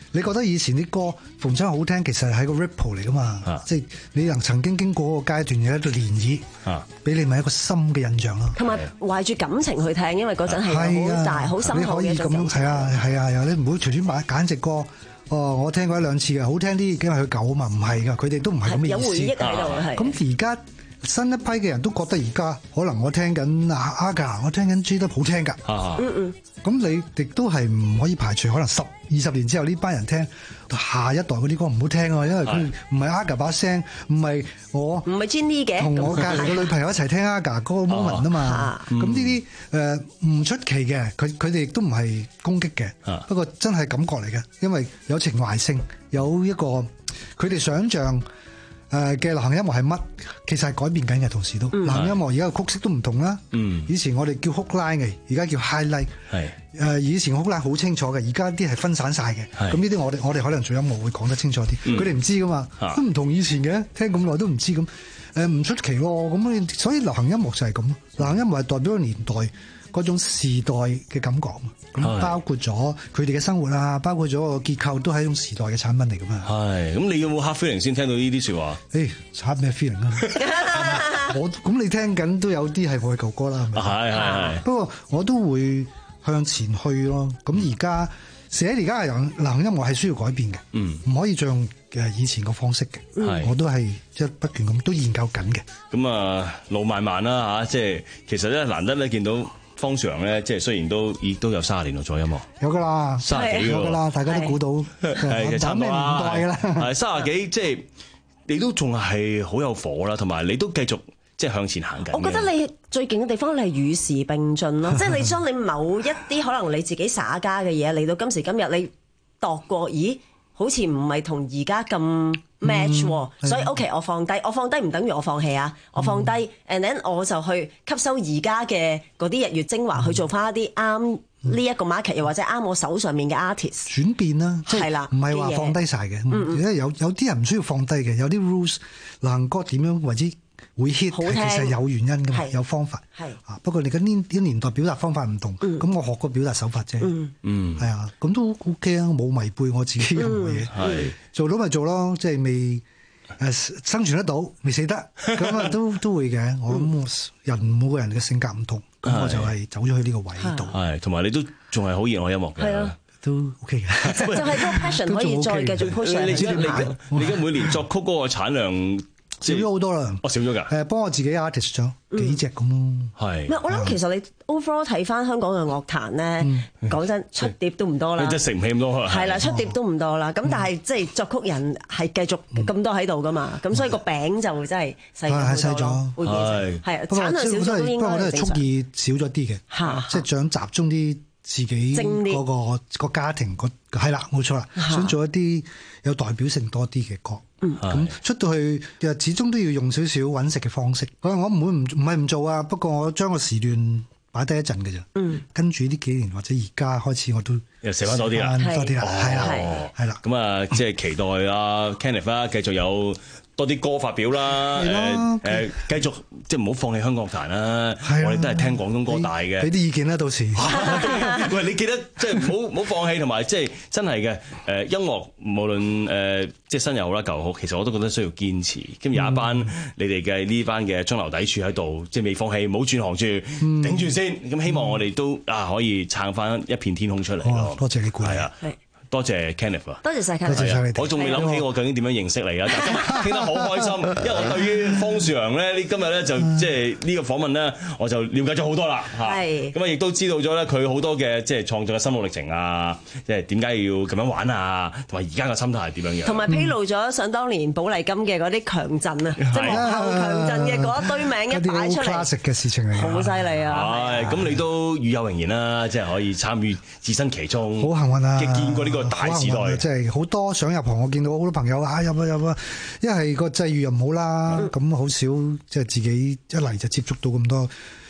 你覺得以前啲歌逢親好聽，其實係個 ripple 嚟噶嘛？啊、即係你能曾經經過嗰個階段有一個漣漪，俾、啊、你咪一個深嘅印象咯。 同埋懷住感情去聽，因為嗰陣係好大、好、啊、深厚嘅一種感情。係啊係啊，你唔會隨便買揀隻歌。哦，我聽過一兩次嘅，好聽啲已經係佢舊啊嘛，唔係噶，佢哋都唔係咁嘅意思。有回憶喺度係。咁而家新一批嘅人都覺得而家可能我聽緊阿 Aga， 我聽緊 J 得好聽㗎。嗯嗯。咁你亦都係唔可以排除可能十二十年之後呢班人聽下一代嗰啲歌唔好聽啊，因為佢唔係 Aga 把聲，唔係我唔係 Jenny 嘅，同我隔離嘅女朋友一齊聽 Aga 嗰個 moment 啊嘛。咁呢啲誒唔出奇嘅，佢佢哋亦都唔係攻擊嘅，不過真係感覺嚟嘅，因為有情懷性，有一個佢哋想像。誒嘅流行音樂係乜？其實係改變緊嘅，同時都、嗯、流行音樂而家個曲式都唔同啦。嗯，以前我哋叫 hook line 嘅，而家叫 highlight。係誒，以前 hook line 好清楚嘅，而家啲係分散晒嘅。咁呢啲我哋我哋可能做音樂會講得清楚啲，佢哋唔知噶嘛，啊、都唔同以前嘅，聽咁耐都唔知咁。誒唔出奇咯，咁所以流行音樂就係咁。流行音樂係代表個年代嗰種時代嘅感覺。咁包括咗佢哋嘅生活啊，包括咗個結構都係一種時代嘅產品嚟噶嘛。係，咁你有冇 hard feeling 先聽到呢啲説話？誒，hard咩 feeling 啊？我咁你聽緊都有啲係我嘅舊歌啦，係咪？係係係。不過我都會向前去咯。咁而家寫而家嘅流行音樂係需要改變嘅，嗯，唔可以像誒以前個方式嘅。係，我都係即係不斷咁都研究緊嘅。咁啊，路漫漫啦嚇，即係其實咧難得咧見到。方少陽咧，即係雖然都已都有三十年咯，做音樂有噶啦，三十幾有噶啦，大家都估到係差唔多啦。係三十幾，即係你都仲係好有火啦，同埋你都繼續即係向前行緊。我覺得你最勁嘅地方，你係與時並進咯，即係你將你某一啲可能你自己耍家嘅嘢嚟到今時今日，你度過，咦？好似唔係同而家咁 match，嗯、所以 OK，我放低，我放低唔等於我放棄啊，我放低、嗯、，and then 我就去吸收而家嘅嗰啲日月精華，嗯、去做翻一啲啱呢一個 market，又或者啱我手上面嘅 artist 轉變啦，即係唔係話放低晒嘅，因為有有啲人唔需要放低嘅，有啲 rules 流行歌點樣為之會 hit，其實係有原因嘅，有方法。係啊，不過你嘅呢啲年代表達方法唔同，咁、嗯、我學個表達手法啫。嗯，係啊，咁都 OK 啊，冇違背我自己任何嘢。係、嗯、做到咪做咯，即係未誒生存得到，未死得，咁啊都都會嘅。我諗人每個人嘅性格唔同，咁我就係走咗去呢個位度。係，同埋你都仲係好熱愛音樂嘅。係啊。都 OK 嘅。就係個 passion 可以再繼續 push 上去。你你而家每年作曲嗰個產量？少咗好多啦，哦少咗㗎，誒幫我自己 artist 咗幾隻咁咯，係。唔係我諗其實你 overall 睇翻香港嘅樂壇咧，講真出碟都唔多啦，你真係食唔起咁多。係啦，出碟都唔多啦，咁但係即係作曲人係繼續咁多喺度㗎嘛，咁所以個餅就真係細咗。係細咗，係係產量少咗都應該係正常。不過我都係蓄意少咗啲嘅，即係想集中啲自己嗰個個家庭個係啦，冇錯啦，想做一啲有代表性多啲嘅歌。嗯，咁出到去又始終都要用少少揾食嘅方式。我我唔會唔唔係唔做啊，不過我將個時段擺低一陣嘅啫。嗯，跟住呢幾年或者而家開始我都又寫翻多啲啦，多啲啦，係啦，係啦。咁啊，即係期待啊 Kenneth 啦，繼續有多啲歌發表啦，誒誒，繼續即係唔好放棄香港樂壇啦。我哋都係聽廣東歌大嘅，俾啲意見啦，到時。喂，你記得即係唔好唔好放棄，同埋即係真係嘅誒音樂，無論誒即係新又好啦舊好，其實我都覺得需要堅持。咁有一班你哋嘅呢班嘅中流砥柱喺度，即係未放棄，唔好轉行住，頂住先。咁希望我哋都啊可以撐翻一片天空出嚟咯。多謝你鼓勵啊！多謝 Kenneth 啊！多謝晒 Kenneth。我仲未諗起我究竟點樣認識你啊！但係今日傾得好開心，因為我對於方少陽咧，呢今日咧就即係呢個訪問咧，我就了解咗好多啦嚇。係。咁啊，亦都知道咗咧佢好多嘅即係創作嘅心路歷程啊，即係點解要咁樣玩啊，同埋而家嘅心態係點樣樣。同埋披露咗想當年寶麗金嘅嗰啲強陣啊，即係幕後強陣嘅嗰一堆名一擺出嚟。classic 嘅事情嚟。好犀利啊！係。咁你都與有榮焉啦，即係可以參與置身其中。好幸運啊！嘅見過呢個大時代，即係好多想入行，我見到好多朋友啊入啊入啊，一係個際遇又唔好啦，咁好、嗯、少即係自己一嚟就接觸到咁多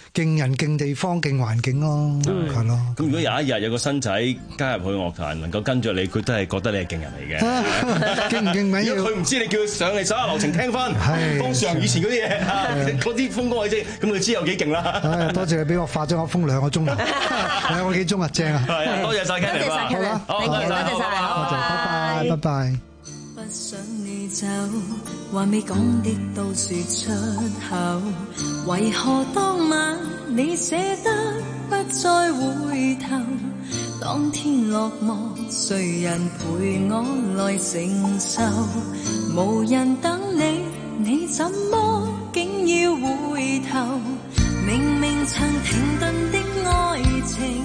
勁人、勁地方、勁環境咯，係咯。 咁如果有一日有個新仔加入去樂壇，能夠跟住你，佢都係覺得你係勁人嚟嘅。 勁唔勁緊要？ 如果佢唔知你叫佢上嚟手下留情聽翻方樹恆以前嗰啲嘢，嗰啲風光嘅啫，咁佢知有幾勁啦。 多謝你俾我化咗個風兩個鐘頭，兩個幾鐘啊，正啊！ 多謝晒 Kenny 啊， 好啦， 多謝晒，多謝， 拜拜，拜拜。 不想你走，還未講的都說出口，為何當晚你捨得不再回頭？當天落寞，誰人陪我來承受？無人等你，你怎麼竟要回頭？明明曾停頓的愛情，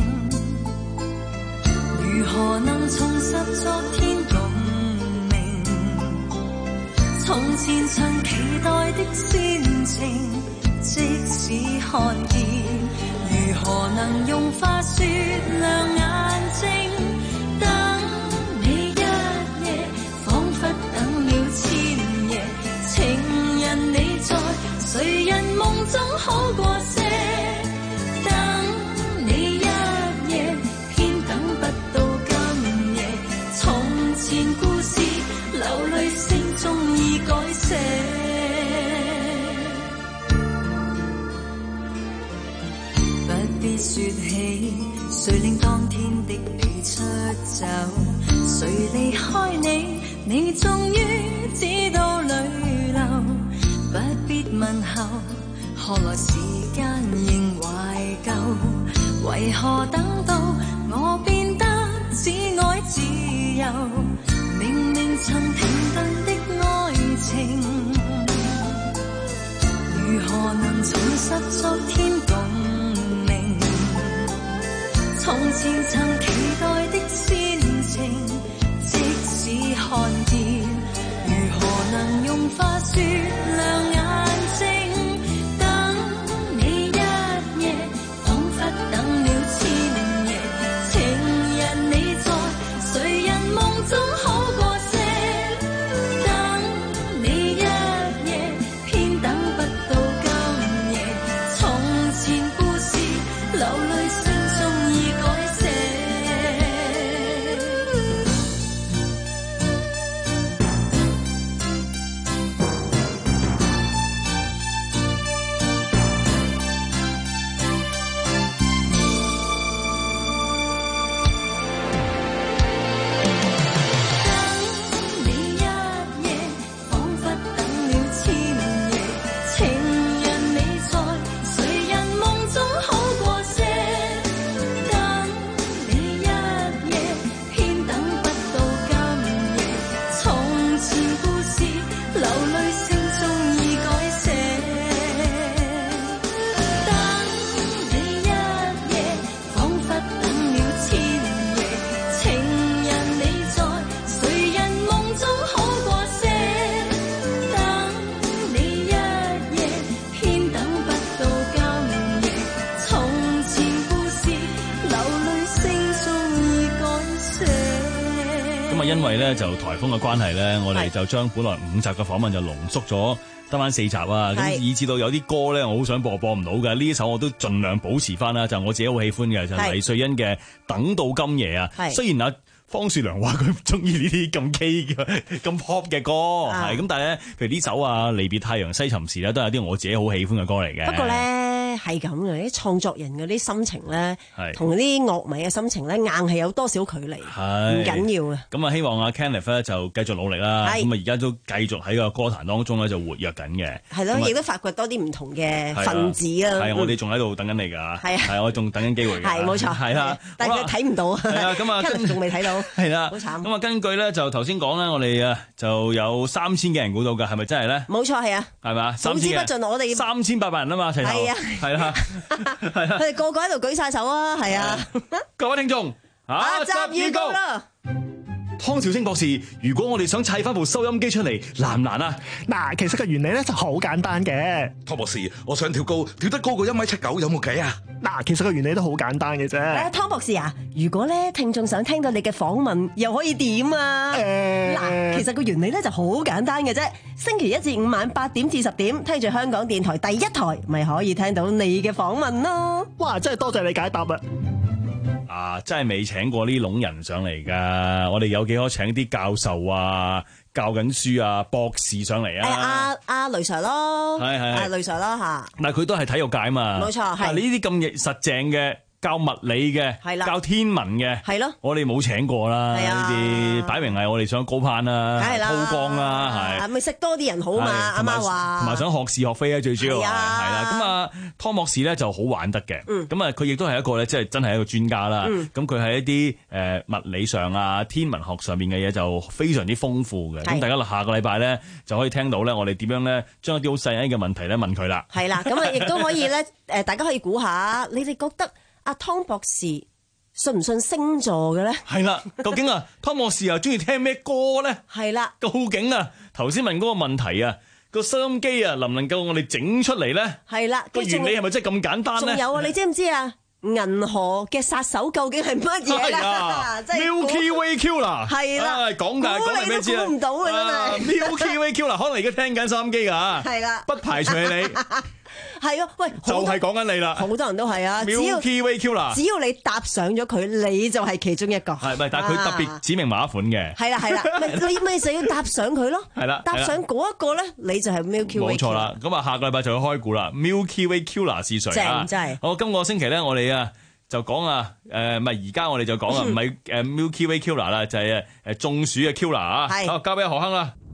如何能重拾昨天共鳴？從前曾期待的仙情，即使看見，如何能用花雪亮眼睛？等你一夜，彷彿等了千夜。情人你在，誰人夢中好過些？等你一夜，偏等不到今夜。從前故事，流淚聲中已改寫。不必說起，誰令當天的你出走？誰離開你，你終於知道淚流。不必問候，何來時間仍懷舊？為何等到我變得只愛自由？明明曾停頓的愛情，如何能重拾昨天共鳴？從前曾期待的仙情，即使看見，如何能用花雪亮眼睛？等你一夜，彷彿等了千夜。情人你在，誰人夢中好過些？等你一夜，偏等不到今夜。從前故事，流淚聲中已改寫。 因為咧就颱風嘅關係咧，我哋就將本來五集嘅訪問就濃縮咗得翻四集啊，咁以至到有啲歌咧我好想播播唔到嘅，呢首我都盡量保持翻啦，就我自己好喜歡嘅就係黎瑞恩嘅《等到今夜》啊，雖然啊方樹良話佢唔中意呢啲咁 K 嘅咁 pop 嘅歌，係咁，但係咧譬如呢首啊《離別太陽西沉時》咧，都係啲我自己好喜歡嘅歌嚟嘅。不過咧係咁嘅，啲創作人嗰啲心情咧，同啲樂迷嘅心情咧，硬係有多少距離，唔緊要嘅。咁啊，希望阿 Kenneth 咧就繼續努力啦。咁啊，而家都繼續喺個歌壇當中咧就活躍緊嘅。係咯，亦都發掘多啲唔同嘅分子啊。係，我哋仲喺度等緊你㗎。係啊，係我仲等緊機會㗎。係冇錯。係啦，但係佢睇唔到啊。係啊，咁啊，Kenneth仲未睇到。係啦，好慘。咁啊，根據咧就頭先講咧，我哋啊就有三千嘅人估到㗎，係咪真係咧？冇錯，係啊。係嘛？數之不盡，我哋三千八百人啊嘛，齊頭。係啊，係啦，係啦。佢哋個個喺度舉晒手啊，係啊。各位聽眾，下集預告啦。 湯兆星博士，如果我哋想砌翻部收音機出嚟，難唔難啊？ 嗱，其實個原理咧就好簡單嘅。 湯博士，我想跳高，跳得高過一米七九，有冇計啊？ 嗱，其實個原理都好簡單嘅啫。 誒，湯博士啊，如果咧聽眾想聽到你嘅訪問，又可以點啊？誒，嗱，其實個原理咧就好簡單嘅啫。星期一至五晚八點至十點，聽住香港電台第一台，咪可以聽到你嘅訪問咯。 哇，真係多謝你解答啊！ 啊，真係未請過呢籠人上嚟噶，我哋有幾可請啲教授啊、教緊書啊、博士上嚟啊？ 誒，阿阿雷 Sir 咯， 係係阿雷 Sir 啦吓。 但係佢都係體育界嘛， 冇錯係。 呢啲咁實淨嘅。教物理嘅， 係啦， 教天文嘅， 係咯， 我哋冇請過啦，呢啲擺明係我哋想高攀啦，鋪光啦，係咪識多啲人好嘛？阿媽話， 同埋想學是學非咧，最主要係係啦。咁啊，湯博士咧就好玩得嘅，咁啊，佢亦都係一個咧，即係真係一個專家啦。咁佢喺一啲誒物理上啊、天文學上面嘅嘢就非常之豐富嘅。咁大家下個禮拜咧就可以聽到咧，我哋點樣咧將一啲好細嘅問題咧問佢啦。 係啦，咁啊，亦都可以咧誒，大家可以估下，你哋覺得阿湯博士信唔信星座嘅咧？ 係啦，究竟啊湯博士又中意聽咩歌咧？ 係啦， 究竟啊頭先問嗰個問題啊，個收音機啊能唔能夠我哋整出嚟咧？ 係啦， 個原理係咪真係咁簡單咧？ 仲有啊，你知唔知啊？銀河嘅殺手究竟係乜嘢啦 ？Milky Way Killer 係啦， 講大講係咩知啊？ 估唔到嘅真係。 Milky Way Killer 可能而家聽緊收音機㗎， 係啦， 不排除係你。 係啊，喂， 就係講緊你啦， 好多人都係啊。 Milky Way Killer， 只要你搭上咗佢，你就係其中一個。 係咪？但係佢特別指明某一款嘅。 係啦係啦，咪你咪就要搭上佢咯。 係啦， 搭上嗰一個咧，你就係 Milky Way。 冇錯啦，咁啊下個禮拜就要開估啦。Milky Way Killer 是誰啊？ 正真係。 好，今個星期咧，我哋啊就講啊，誒唔係而家我哋就講啊，唔係誒 Milky Way Killer 啦，就係誒中暑嘅 Killer 啊。係。好，交俾何亨啦。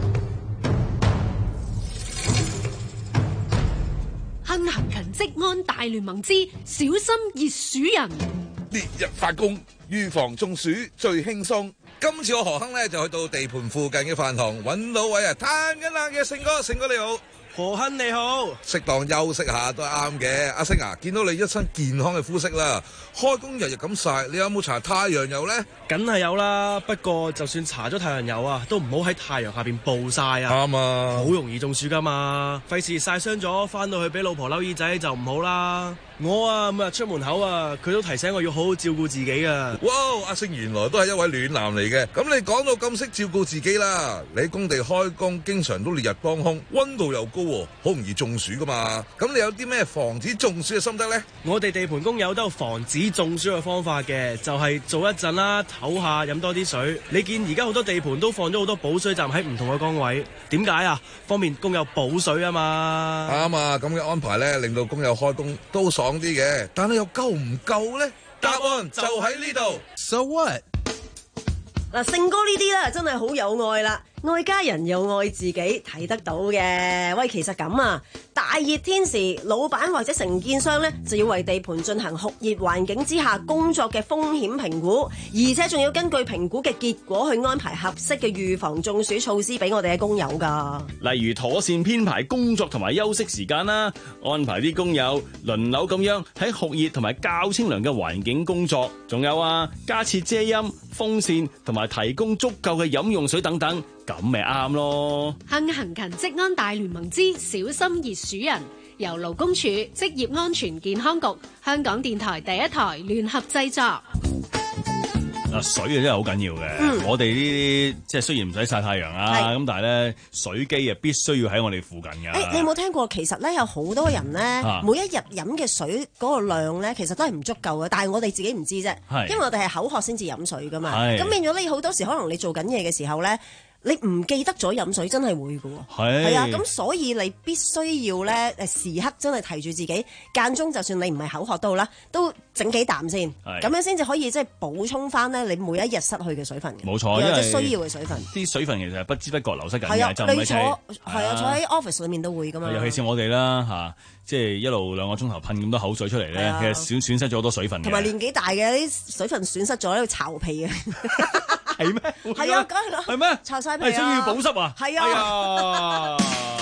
亨行勤職安大聯盟之小心熱暑人， 烈日發工，預防中暑最輕鬆。今次我何亨咧就去到地盤附近嘅飯堂揾到位啊，嘆緊冷嘅勝哥，勝哥你好。 何亨你好， 適當休息下都係啱嘅。阿星啊，見到你一身健康嘅膚色啦，開工日日咁曬，你有冇搽太陽油咧？ 梗係有啦，不過就算搽咗太陽油啊，都唔好喺太陽下邊暴曬啊。 啱啊， 好容易中暑噶嘛，費事曬傷咗，翻到去俾老婆嬲耳仔就唔好啦。我啊咁啊出門口啊，佢都提醒我要好好照顧自己啊。 哇，阿星原來都係一位暖男嚟嘅。咁你講到咁識照顧自己啦，你喺工地開工，經常都烈日當空，溫度又高，好容易中暑噶嘛。咁你有啲咩防止中暑嘅心得呢？ 我哋地盤工友都有防止中暑嘅方法嘅，就係、是、做一陣啦，唞下，飲多啲水。你見而家好多地盤都放咗好多補水站喺唔同嘅崗位，點解啊？方便工友補水啊嘛。 啱啊，咁嘅安排咧，令到工友開工都爽啲嘅。但係又夠唔夠呢？答案就喺呢度。So what？ 嗱，勝哥呢啲咧真係好有愛啦，愛家人又愛自己，睇得到嘅。喂，其實咁啊，大熱天時，老闆或者承建商咧就要為地盤進行酷熱環境之下工作嘅風險評估，而且仲要根據評估嘅結果去安排合適嘅預防中暑措施俾我哋嘅工友噶。 例如妥善編排工作同埋休息時間啦，安排啲工友輪流咁樣喺酷熱同埋較清涼嘅環境工作，仲有啊加設遮陰、風扇同埋提供足夠嘅飲用水等等，咁咪啱咯。 亨行勤職安大聯盟之小心熱暑人，由勞工處職業安全健康局、香港電台第一台聯合製作。 嗱，水啊真係好緊要嘅。嗯、我哋呢啲即係雖然唔使曬太陽啊，咁但係咧水機啊必須要喺我哋附近㗎。 誒，你有冇聽過？其實咧有好多人咧，啊、每一日飲嘅水嗰個量咧，其實都係唔足夠嘅。但係我哋自己唔知啫，因為我哋係口渴先至飲水㗎嘛。咁變咗咧，好多時可能你做緊嘢嘅時候咧，你唔記得咗飲水真係會㗎喎，係啊，咁所以你必須要咧誒時刻真係提住自己，間中就算你唔係口渴都好啦，都整幾啖先，咁樣先至可以即係補充翻咧你每一日失去嘅水分嘅， 冇錯， 有啲需要嘅水分。 啲水分其實係不知不覺流失緊嘅， 就唔係你坐係啊，坐喺 office 裏面都會㗎嘛。 尤其是我哋啦嚇，即係一路兩個鐘頭噴咁多口水出嚟咧，其實損損失咗好多水分嘅。 同埋年紀大嘅啲水分損失咗喺度巢皮啊！ 係咩？ 係啊，梗係啦。 係咩？ 巢晒皮啊！ 係需要保濕啊！ 係啊。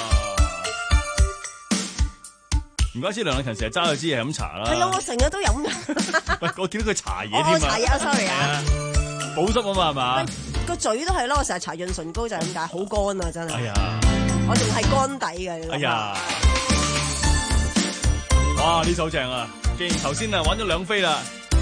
唔怪之梁禮勤成日揸佢支嘢飲茶啦。 係啊，我成日都飲㗎。 喂，我見到佢搽嘢添啊！ 我搽嘢啊，sorry 啊。 保濕啊嘛，係嘛？ 個嘴都係咯，我成日搽潤唇膏就係咁解，好乾啊真係。 哎呀， 我仲係乾底嘅。 哎呀，哇呢首正啊！既然頭先啊玩咗兩飛啦，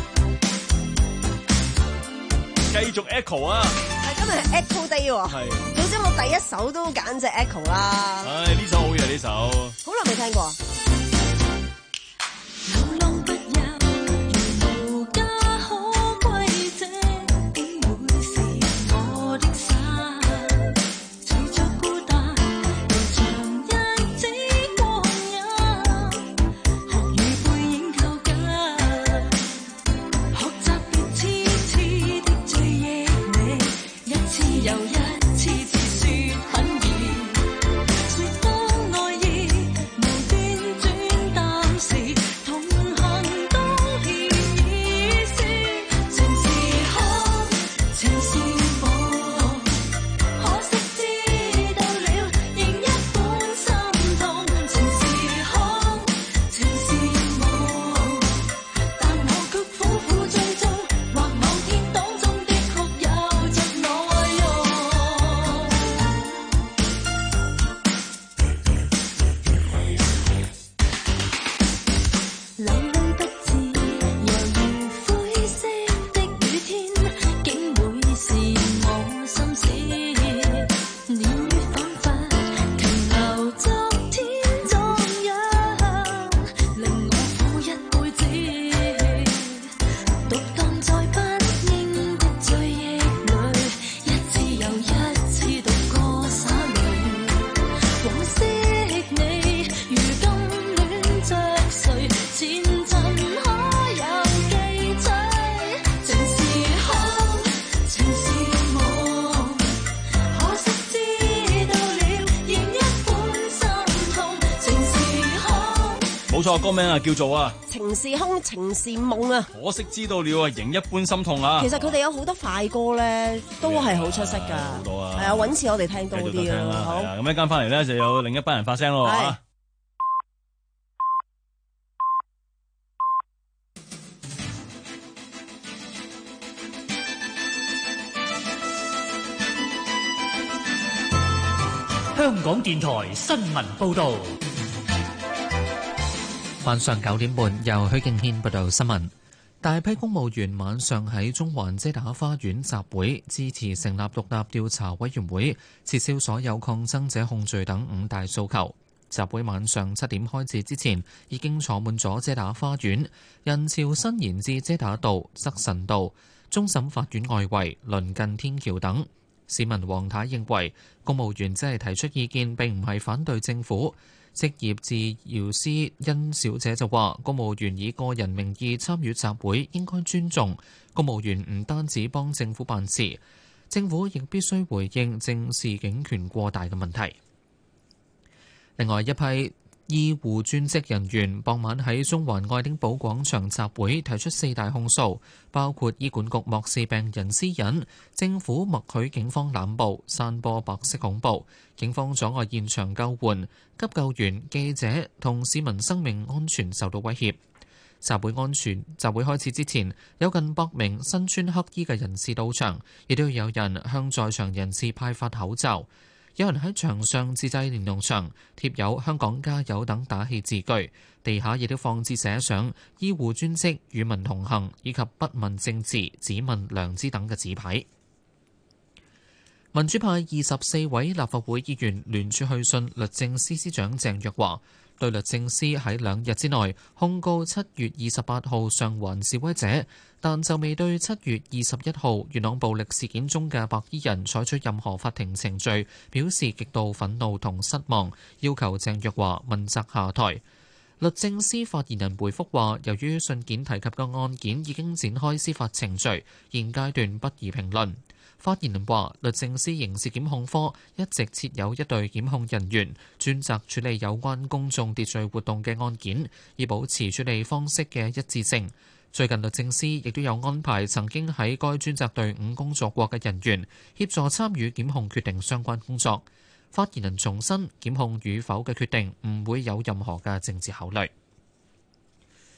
繼續 Echo 啊！ 係今日係 Echo Day 喎。係。總之我第一首都揀隻 Echo 啦。 唉，呢首好嘢呢首。 好耐未聽過。 歌名啊叫做啊情是空情是夢啊， 可惜知道了啊仍一般心痛啊。 其實佢哋有好多快歌咧，都係好出色噶， 好多啊， 係啊，揾次我哋聽多啲啊。好， 咁一間翻嚟咧就有另一班人發聲咯吓。 香港電台新聞報道。 晚上九點半，由許敬軒報道新聞。大批公務員晚上喺中環遮打花園集會，支持成立獨立調查委員會，撤銷所有抗爭者控罪等五大訴求。集會晚上七點開始之前，已經坐滿咗遮打花園，人潮伸延至遮打道、德臣道、終審法院外圍、鄰近天橋等。市民黃太認為，公務員只係提出意見，並唔係反對政府。職業治療師殷小姐就話：公務員以個人名義參與集會，應該尊重。公務員唔單止幫政府辦事，政府亦必須回應正視警權過大嘅問題。另外一批醫護專職人員傍晚喺中環愛丁堡廣場集會，提出四大控訴，包括醫管局漠視病人私隱、政府默許警方濫捕、散播白色恐怖、警方阻礙現場救援、急救員、記者同市民生命安全受到威脅。集會安全集會開始之前，有近百名身穿黑衣嘅人士到場，亦都有人向在場人士派發口罩。有人喺牆上自製連儂牆，貼有香港加油等打氣字句，地下亦都放置寫上醫護專職、與民同行以及不問政治、只問良知等嘅紙牌。民主派二十四位立法會議員聯署去信律政司司長鄭若驊，對律政司喺兩日之內控告七月二十八號上環示威者，但就未對七月二十一號元朗暴力事件中嘅白衣人採取任何法庭程序，表示極度憤怒同失望，要求鄭若驊問責下台。律政司發言人回覆話，由於信件提及嘅案件已經展開司法程序，現階段不宜評論。發言人話，律政司刑事檢控科一直設有一隊檢控人員，專責處理有關公眾秩序活動嘅案件，以保持處理方式嘅一致性。最近律政司亦都有安排曾經喺該專責隊伍工作過嘅人員，協助參與檢控決定相關工作。發言人重申，檢控與否嘅決定唔會有任何嘅政治考慮。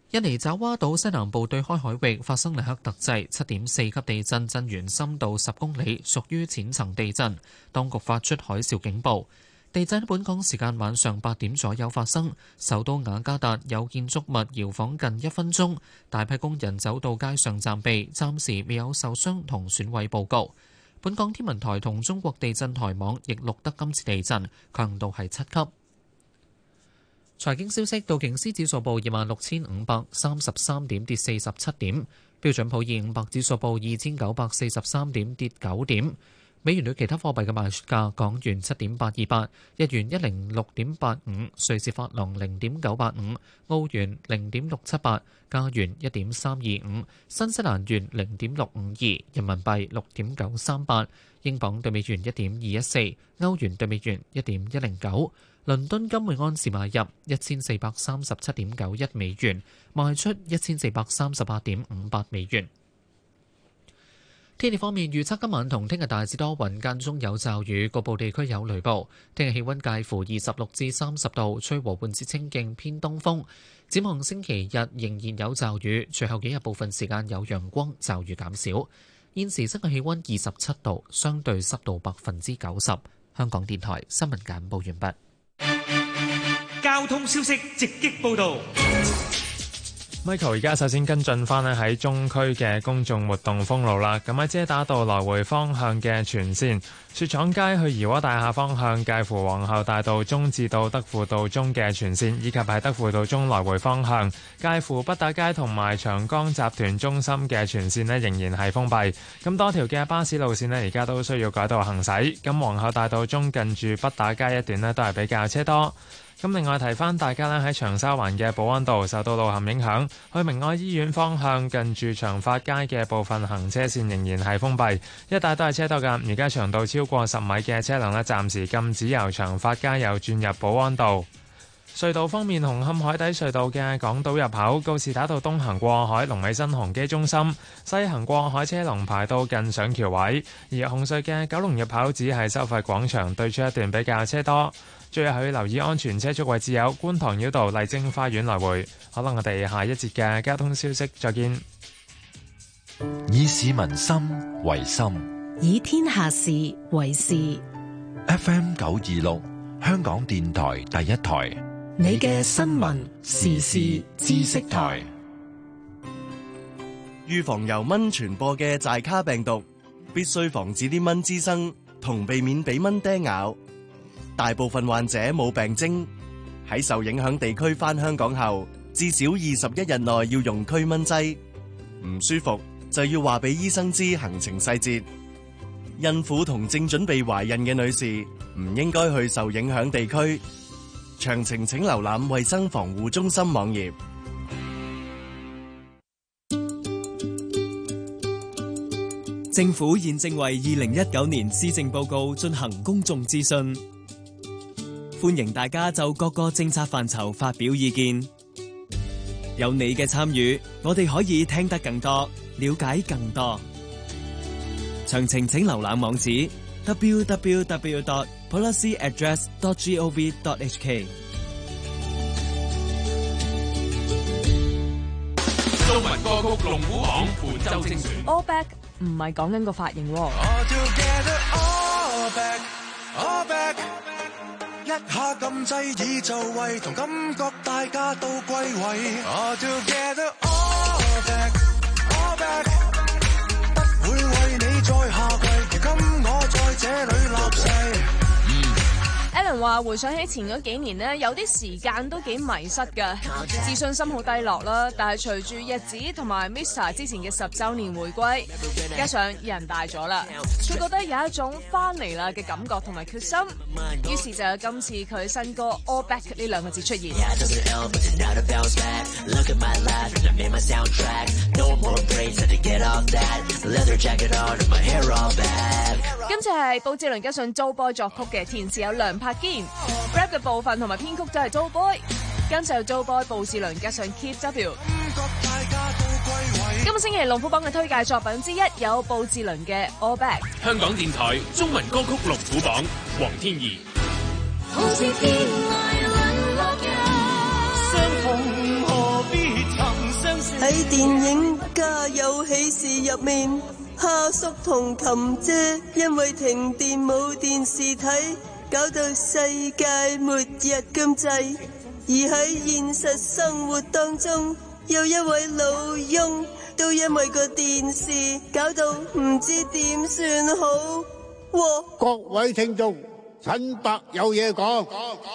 印尼爪哇島西南部對開海域發生黎克特制七點四級地震，震源深度十公里，屬於淺層地震。當局發出海嘯警報。地震喺本港時間晚上八點左右發生，首都雅加達有建築物搖晃近一分鐘，大批工人走到街上暫避，暫時未有受傷同損毀報告。本港天文台同中國地震台網亦錄得今次地震，強度係七級。財經消息，道瓊斯指數報二萬六千五百三十三點，跌四十七點；標準普爾五百指數報二千九百四十三點，跌九點。美元對其他貨幣嘅賣出價：港元七點八二八，日元一零六點八五，瑞士法郎零點九八五，澳元零點六七八，加元一點三二五，新西蘭元零點六五二，人民幣六點九三八，英鎊對美元一點二一四，歐元對美元一點一零九。倫敦金每安士買入一千四百三十七點九一美元，賣出一千四百三十八點五八美元。天氣方面，預測今晚同聽日大致多雲，間中有驟雨，局部地區有雷暴。聽日氣溫介乎二十六至三十度，吹和緩至清勁偏東風。展望星期日仍然有驟雨，隨後幾日部分時間有陽光，驟雨減少。現時室外氣溫二十七度，相對濕度百分之九十。香港電台新聞簡報完畢。 交通消息直擊報道。 Michael 而家首先跟進翻咧喺中區嘅公眾活動封路啦。咁喺遮打道來回方向嘅全線，雪廠街去怡和大廈方向介乎皇后大道中至到德輔道中嘅全線，以及喺德輔道中來回方向介乎北打街同埋長江集團中心嘅全線咧仍然係封閉。咁多條嘅巴士路線咧而家都需要改道行駛。咁皇后大道中近住北打街一段咧都係比較車多。咁另外提翻大家咧喺長沙灣嘅寶安道受到路陷影響，去明愛醫院方向近住長發街嘅部分行車線仍然係封閉，一帶都係車多㗎。而家長度超過十米嘅車輛咧暫時禁止由長發街又轉入寶安道。隧道方面，紅磡海底隧道嘅港島入口告士打道東行過海龍尾新鴻基中心，西行過海車龍排到近上橋位，而紅隧嘅九龍入口只係收費廣場對出一段比較車多。最後要留意安全車速位置有觀塘繞道麗晶花園來回。可能我哋下一節嘅交通消息再見。 以市民心為心， 以天下事為事。 F M 九二六香港電台第一台， 你嘅新聞時事知識台。 預防由蚊傳播嘅寨卡病毒，必須防止啲蚊滋生，同避免俾蚊叮咬。大部分患者冇病徵，喺受影響地區返香港後，至少二十一日內要用驅蚊劑。唔舒服就要話俾醫生知行程細節。孕婦同正準備懷孕嘅女士唔應該去受影響地區。詳情請瀏覽衛生防護中心網頁。 政府現正為二零一九年施政報告進行公眾諮詢。歡迎大家就各個政策範疇發表意見，有你嘅參與，我哋可以聽得更多，了解更多。詳情請瀏覽網址 double-u double-u double-u dot policy address dot gov dot h k。 中文歌曲龍虎榜本周精選。 All back 唔係講緊個髮型喎。 一下撳掣已就位，同感覺大家都歸位。All together, all back, all back， 不會為你再下跪，如今我在這裏立誓。 Alan 話回想起前嗰幾年呢，有啲時間都幾迷失㗎，自信心好低落啦。但係隨住日子同埋 Mr 之前嘅十週年回歸，加上人大咗啦，佢覺得有一種翻嚟啦嘅感覺同埋決心，於是就有今次佢新歌 All Back 呢兩個字出現。今次係布志綸加上 Joeboy 作曲嘅，填詞有梁柏堅 ，rap 嘅部分同埋編曲都係 Joeboy， 跟住有 Joeboy 布志綸加上 Keith W。今個星期龍虎榜嘅推介作品之一有布志綸嘅 All Back。 香港電台中文歌曲龍虎榜，黃天怡。 好似天涯淪落人，相逢何必尋電影《家有喜事》入面，哈叔同琴姐因為停電冇電視睇，搞到世界末日咁滯。而喺現實生活當中，有一位老翁都因為個電視搞到唔知點算好。 各位聽眾，陳伯有嘢講。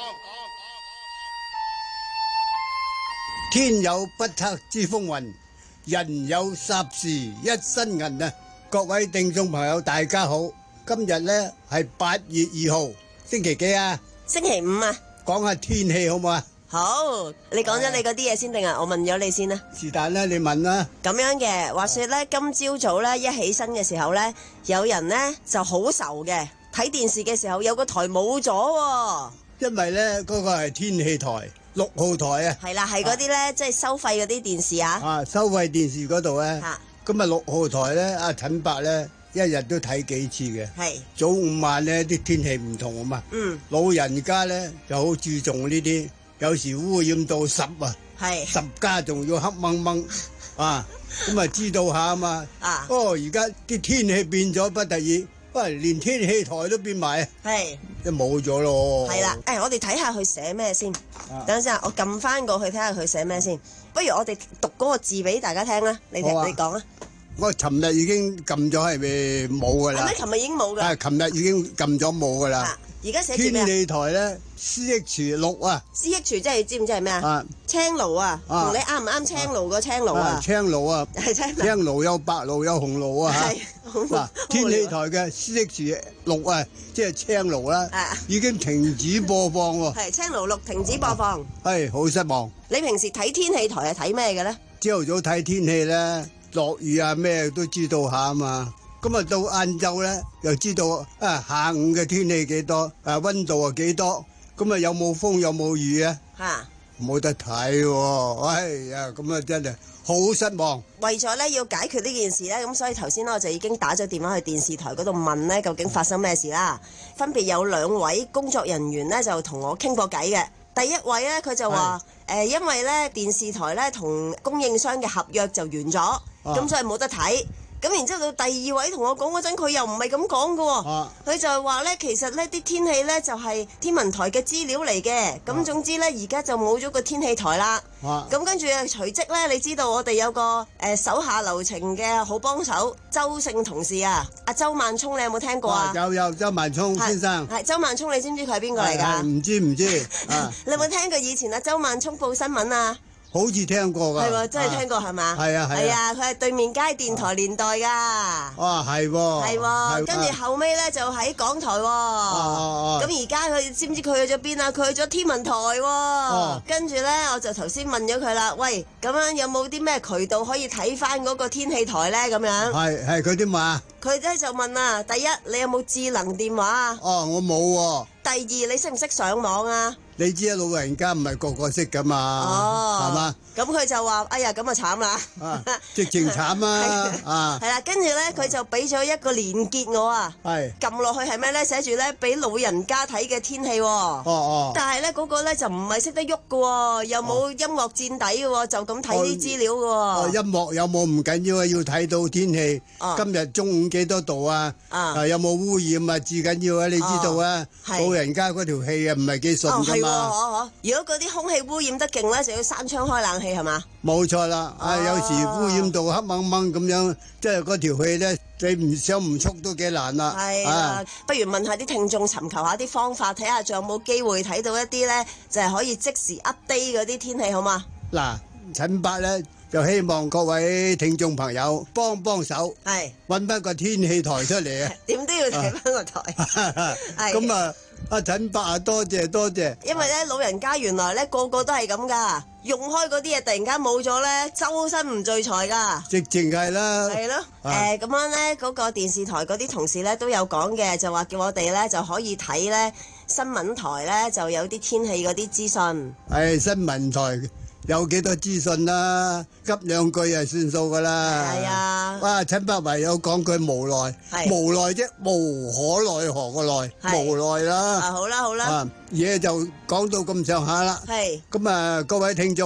天有不測之風雲，人有霎時一身銀啊！各位聽眾朋友，大家好，今日呢係八月二號，星期幾啊？ 星期五啊。 講下天氣好唔好啊？ 好，你講咗你嗰啲嘢先定啊？我問咗你先啦。 是但啦，你問啦。 咁樣嘅，話說咧，今朝早咧一起身嘅時候咧，有人咧就好愁嘅，睇電視嘅時候有個台冇咗。 因為咧嗰個係天氣台六號台啊。 係啦，係嗰啲咧即係收費嗰啲電視啊。 啊，收費電視嗰度咧。嚇。咁啊六號台咧，阿陳伯咧一日都睇幾次嘅。係。早午晚咧啲天氣唔同啊嘛。嗯。老人家咧就好注重呢啲。有時污染到十啊，係十家仲要黑掹掹啊，咁啊知道下啊嘛。啊，哦，而家啲天氣變咗不得已，喂，連天氣台都變埋，係都冇咗咯。 係啦，誒，我哋睇下佢寫咩先。等陣先啊，我撳翻過去睇下佢寫咩先。不如我哋讀嗰個字俾大家聽啦，你哋你講啊。 我尋日已經撳咗係咪冇噶啦？ 係咪尋日已經冇噶？ 係尋日已經撳咗冇噶啦。 而家寫住咩啊？ 天氣台咧 C H 六啊 ，C H 即係知唔知係咩啊？青爐啊，同你啱唔啱青爐個青爐啊？ 青爐啊，係青青爐有白爐有紅爐啊嚇。嗱，天氣台嘅 C H 六啊，即係青爐啦，已經停止播放喎。 係青爐六停止播放。 係好失望。 你平時睇天氣台係睇咩嘅咧？ 朝頭早睇天氣咧，落雨啊咩都知道下啊嘛。咁啊到晏晝咧，又知道啊下午嘅天氣幾多，啊溫度啊幾多，咁啊有冇風有冇雨啊？嚇，冇得睇喎！哎呀，咁啊真係好失望。 為咗咧要解決呢件事咧，咁所以頭先我就已經打咗電話去電視台嗰度問咧，究竟發生咩事啦？分別有兩位工作人員咧就同我傾過偈嘅。第一位咧佢就話誒，因為咧電視台咧同供應商嘅合約就完咗，咁所以冇得睇。咁然之後到第二位同我講嗰陣，佢又唔係咁講嘅喎，佢、啊、就係話咧，其實呢啲天氣咧就係天文台嘅資料嚟嘅，咁、啊、總之咧而家就冇咗個天氣台啦。咁、啊、跟住隨即咧，你知道我哋有個誒、呃、手下留情嘅好幫手周姓同事啊，阿周萬聰，你有冇聽過啊？ 有有周萬聰先生。 係周萬聰，你知唔知佢係邊個嚟㗎？ 唔知唔知。啊、 你有冇聽過以前阿周萬聰報新聞啊？ 好似聽過㗎， 係喎，真係聽過係嘛？係啊係啊，佢係對面街電台年代㗎。 啊係喎， 係喎，跟住後尾咧就喺港台喎。咁而家佢知唔知佢去咗邊啊？佢去咗天文台喎。跟住咧，我就頭先問咗佢啦，喂，咁樣有冇啲咩渠道可以睇翻嗰個天氣台咧？咁樣係係佢點話？ 佢咧就問啊，第一你有冇智能電話啊？ 哦，我冇喎。 第二你識唔識上網啊？ 你知啊，老人家唔係個個識噶嘛，係嘛？ 咁佢就話：哎呀，咁啊慘啦！ 直情慘啊！啊， 係啦，跟住咧，佢就俾咗一個連結我啊，撳落去係咩咧？寫住咧俾老人家睇嘅天氣。哦哦。但係咧嗰個咧就唔係識得喐嘅喎，又冇音樂墊底嘅喎，就咁睇啲資料嘅喎。 哦，音樂有冇唔緊要啊，要睇到天氣。哦。今日中午幾多度啊？啊。有冇污染啊？至緊要啊！你知道啊？老人家嗰條氣啊，唔係幾順㗎嘛。 如果嗰啲空氣污染得勁咧，就要閂窗開冷氣係嘛？ 冇錯啦，啊有時污染到黑掹掹咁樣，即係嗰條氣咧，你唔想唔速都幾難啦。 係啊，不如問下啲聽眾，尋求下啲方法，睇下仲有冇機會睇到一啲咧，就係可以即時 update 嗰啲天氣好嘛？ 嗱，陳伯咧就希望各位聽眾朋友幫幫手， 係揾翻個天氣台出嚟啊！ 點都要睇翻個台。 咁啊！阿陳伯啊，多謝多謝。 因為咧，老人家原來咧個個都係咁噶，用開嗰啲嘢突然間冇咗咧，周身唔聚財噶。 直情係啦。 係咯，誒咁樣咧，嗰個電視台嗰啲同事咧都有講嘅，就話叫我哋咧就可以睇咧新聞台咧就有啲天氣嗰啲資訊。 係新聞台。有幾多資訊啦？急兩句就算數噶啦。係啊。哇！陳伯唯有講句無奈，無奈啫，無可奈何個奈，無奈啦。啊， 好啦好啦。 啊，嘢就講到咁上下啦。係。咁啊，各位聽眾，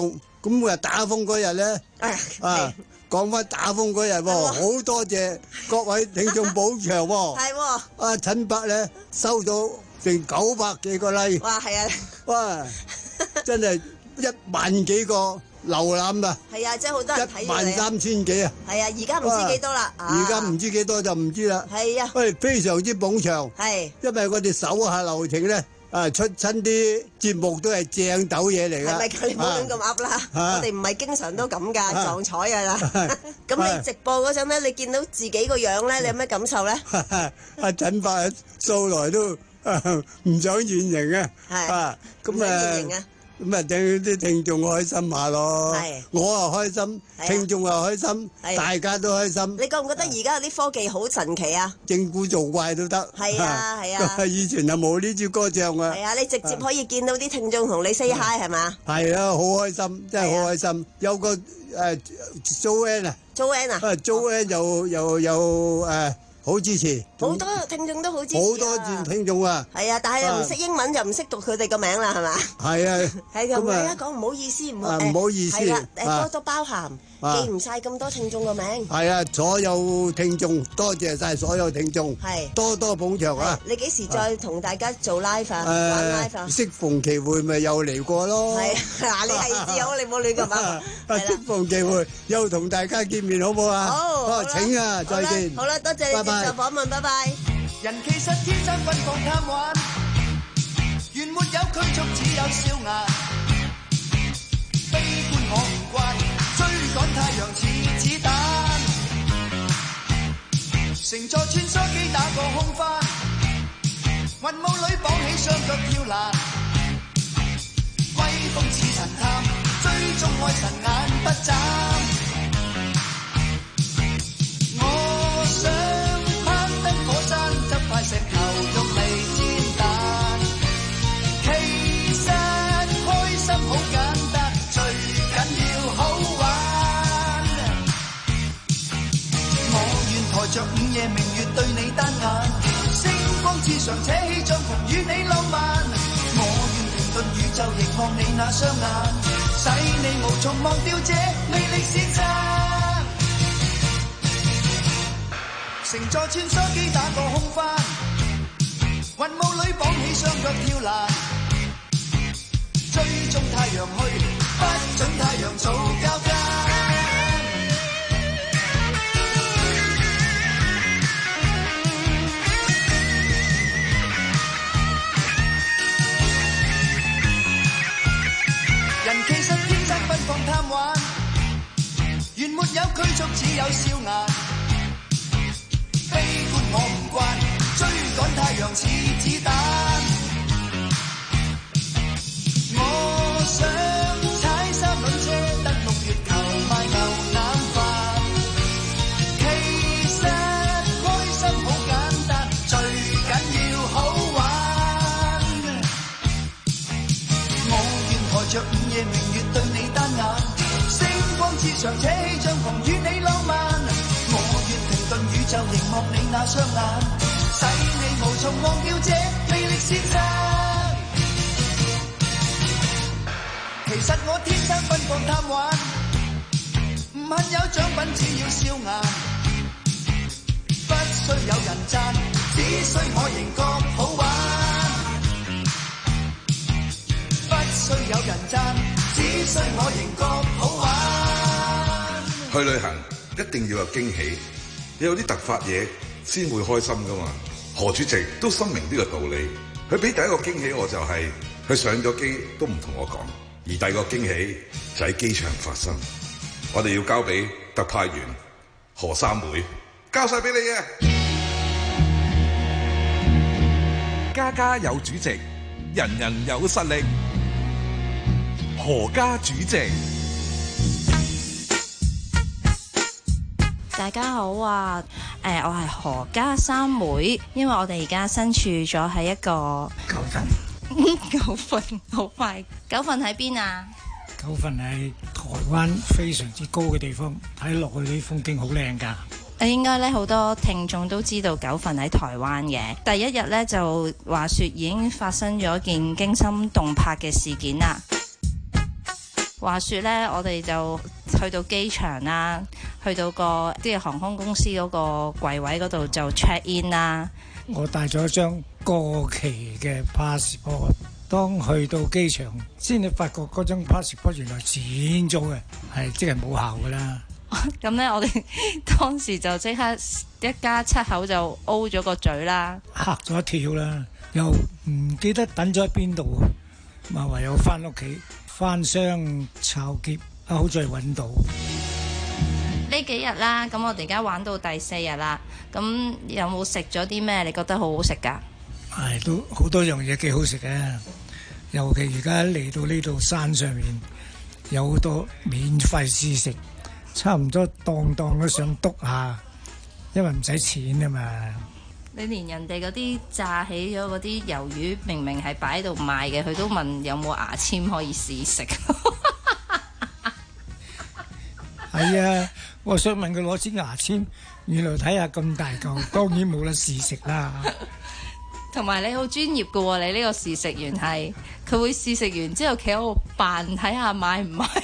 咁啊打風嗰日咧，啊講翻打風嗰日喎，好多謝各位聽眾捧場喎。 係喎。 啊陳伯咧收到成九百幾個 like。 哇，係啊！ 哇，真係一萬幾個瀏覽啊！ 係啊，即係好多人睇一萬三千幾啊！ 係啊，而家唔知幾多啦。 而家唔知幾多就唔知啦。 係啊， 喂，非常之捧場。 係， 因為我哋手下留情咧。啊！出親啲節目都係正斗嘢嚟㗎， 係咪佢唔好亂咁噏啦？我哋唔係經常都咁㗎，撞彩㗎啦。咁你直播嗰陣咧，你見到自己個樣咧，你有咩感受咧？ 阿陳伯素來都唔想現形啊，啊咁啊。咁啊，等啲聽眾開心下咯，我又開心，聽眾又開心，大家都開心。 你覺唔覺得而家有啲科技好神奇啊？ 整蠱做怪都得。 係啊係啊。 以前就冇呢招歌唱啊。 係啊，你直接可以見到啲聽眾同你 say hi 係嘛？ 係啊，好開心，真係好開心。有個誒 Joanne 啊 ，Joanne 啊， 啊 Joanne 又又又誒。好支持， 好多聽眾都好支持， 好多聽眾啊！ 係啊，但係又唔識英文，又唔識讀佢哋個名啦，係嘛？ 係啊， 係咁大家講唔好意思，唔好唔好意思， 係啦，誒多多包涵，記唔晒咁多聽眾個名。 係啊，所有聽眾多謝晒所有聽眾， 係多多捧場啊！ 你幾時再同大家做 live 啊？玩 live 啊？ 適逢其會咪又嚟過咯。 係嗱，你係自由，你冇亂咁啊！ 適逢其會又同大家見面好唔好啊？ 好， 請啊，再見。 好啦，多謝你接受訪問，拜拜。 人其實天生奔放貪玩，原沒有拘束，只有笑顏。悲觀我唔慣，追趕太陽似子彈。乘坐穿梭機打個空翻，雲霧裏綁起雙腳跳欄。威風似神探，追蹤愛神眼不眨。我想火山執塊石頭用嚟煎蛋，其實開心好簡單，最緊要好玩。我願抬着午夜明月對你單眼，星光之上扯起帳篷與你浪漫。我願停頓宇宙凝望你那雙眼，使你無從忘掉這魅力線索。乘坐穿梭機打個空翻，雲霧裏綁起雙腳跳欄，追蹤太陽去，不准太陽做交更。人其實天生奔放貪玩，原沒有拘束，只有笑顏。悲觀我唔慣，追趕太陽似子彈。我想踩三輪車登陸月球賣牛腩飯。其實開心好簡單，最緊要好玩。我願抬着午夜明月對你單眼，星光之上扯起帳篷與你浪漫。頓宇宙凝望你那雙眼，使你無從忘掉這魅力線索。其實我天生奔放貪玩，唔恨有獎品，只要笑顏。不需有人讚，只需我仍覺好玩。不需有人讚，只需我仍覺好玩。 去旅行一定要有驚喜。有啲突發嘢先會開心噶嘛？何主席都深明呢個道理。佢俾第一個驚喜我就係、是、佢上咗機都唔同我講，而第二個驚喜就喺機場發生。我哋要交俾特派員何三妹，交晒俾你嘅。 家家有主席，人人有實力。何家主席。 大家好啊！誒、呃，我係何家三妹，因為我哋而家身處咗喺一個九份， 九份好快，九份喺邊啊？ 九份係台灣非常之高嘅地方，睇落去啲風景好靚㗎。 誒，應該咧好多聽眾都知道九份喺台灣嘅。第一日咧就話説已經發生咗件驚心動魄嘅事件啦。 話說呢，我哋就去到機場啦，去到個即係航空公司嗰個櫃位嗰度就 check in 啦。 我帶咗一張過期嘅 passport， 當去到機場先至發覺嗰張 passport 原來剪咗嘅，係即係冇效㗎啦。 咁呢，我哋當時就即刻一家七口就 O 咗個嘴啦， 嚇咗一跳啦，又唔記得等咗喺邊度，咪唯有翻屋企翻箱抄篋，啊好在揾到。 呢幾日啦，咁我哋而家玩到第四日啦，咁有冇食咗啲咩？你覺得好好食㗎？ 係都好多樣嘢幾好食嘅，尤其而家嚟到呢度山上面有好多免費試食。差唔多檔檔都想篤下，因為唔使錢啊嘛。 你連人哋嗰啲炸起咗嗰啲魷魚，明明係擺喺度賣嘅，佢都問有冇牙籤可以試食。 係啊，我想問佢攞支牙籤，原來睇下咁大嚿，當然冇得試食啦。 同埋你好專業㗎喎，你呢個試食員係，佢會試食完之後企喺度扮睇下買唔買。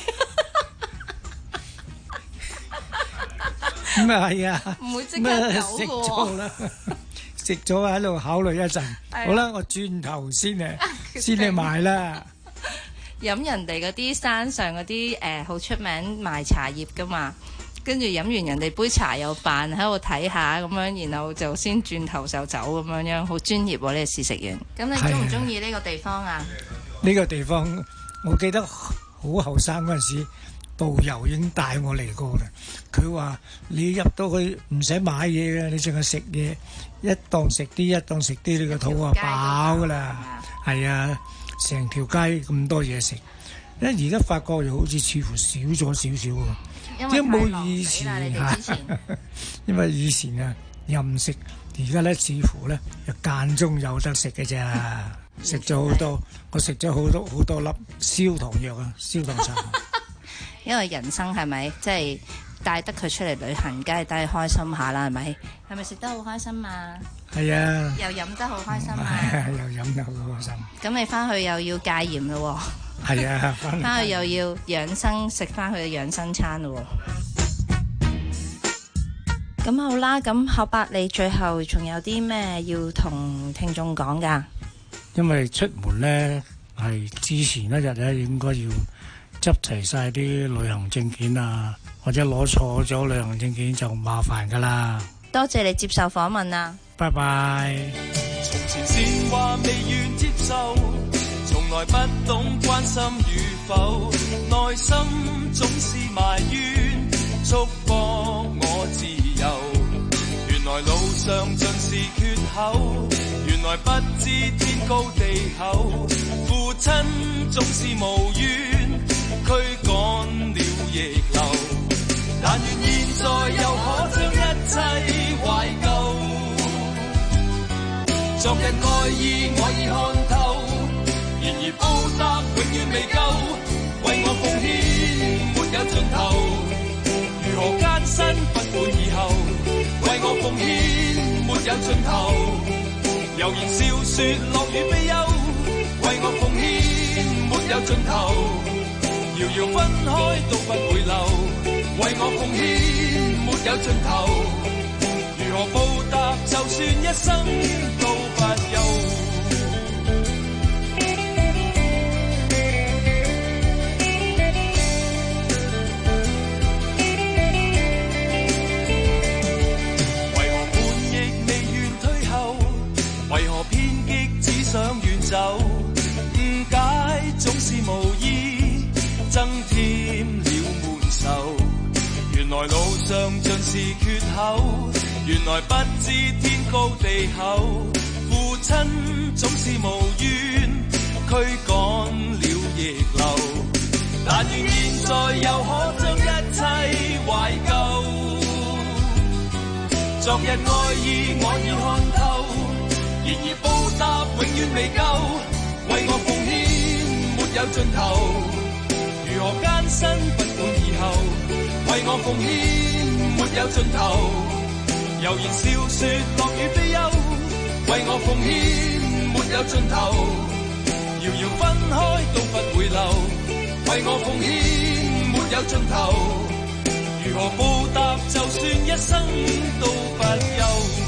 咁啊係啊， 唔會即刻走食咗啦，食咗喺度考慮一陣。好啦，我轉頭先誒，先嚟買啦。 飲人哋嗰啲山上嗰啲誒好出名賣茶葉噶嘛，跟住飲完人哋杯茶又扮喺度睇下咁樣，然後就先轉頭就走咁樣樣，好專業喎呢個試食員。咁你中唔中意呢個地方啊？ 呢個地方我記得好後生嗰陣時。導遊已經帶我嚟過啦，佢話你入到去唔使買嘢嘅，你淨係食嘢，一檔食啲一檔食啲，你個肚啊飽噶啦，係啊，成條街咁多嘢食，因為而家發覺又好似似乎少咗少少喎，即係冇以前嚇，因為以前啊任食，而家咧似乎咧又間中有得食嘅咋，食咗好多，我食咗好多好多粒燒糖藥啊，燒糖茶。 因為人生係咪即係帶得佢出嚟旅行，梗係帶佢開心下啦，係咪？係咪食得好開心啊？ 係啊！ 又飲得好開心啊！ 係啊，又飲得好開心。 咁你翻去又要戒鹽咯喎？ 係啊， 翻去又要養生，食翻佢嘅養生餐咯喎。咁好啦，咁學伯你最後仲有啲咩要同聽眾講㗎？ 因為出門咧係之前一日咧應該要執齊晒啲旅行證件啊，或者攞錯咗旅行證件就麻煩噶啦。 多謝你接受訪問啊！ 拜拜。 從前善話未願接受，從來不懂關心與否，內心總是埋怨，束縛我自由。原來路上盡是缺口，原來不知天高地厚，父親總是無怨，驅趕了逆流，但願現在又可將一切懷舊。昨日愛意我已看透，然而報答永遠未夠，為我奉獻沒有盡頭。如何艱辛不管以後，為我奉獻沒有盡頭。悠然笑說樂與悲憂，為我奉獻沒有盡頭。遙遙分開都不回流，為我奉獻沒有盡頭。如何報答，就算一生都不休。為何叛逆未願退後，為何偏激只想遠走，誤解總是無意，增添了悶愁。原來路上盡是缺口，原來不知天高地厚。父親總是無怨，驅趕了逆流。但願現在又可將一切懷舊。昨日愛意我已看透，然而報答永遠未夠，為我奉獻沒有盡頭。如何艱辛不管以後，為我奉獻沒有盡頭。悠然笑說樂與悲憂，為我奉獻沒有盡頭。遙遙分開都不回流，為我奉獻盡頭，如何報答？就算一生都不休。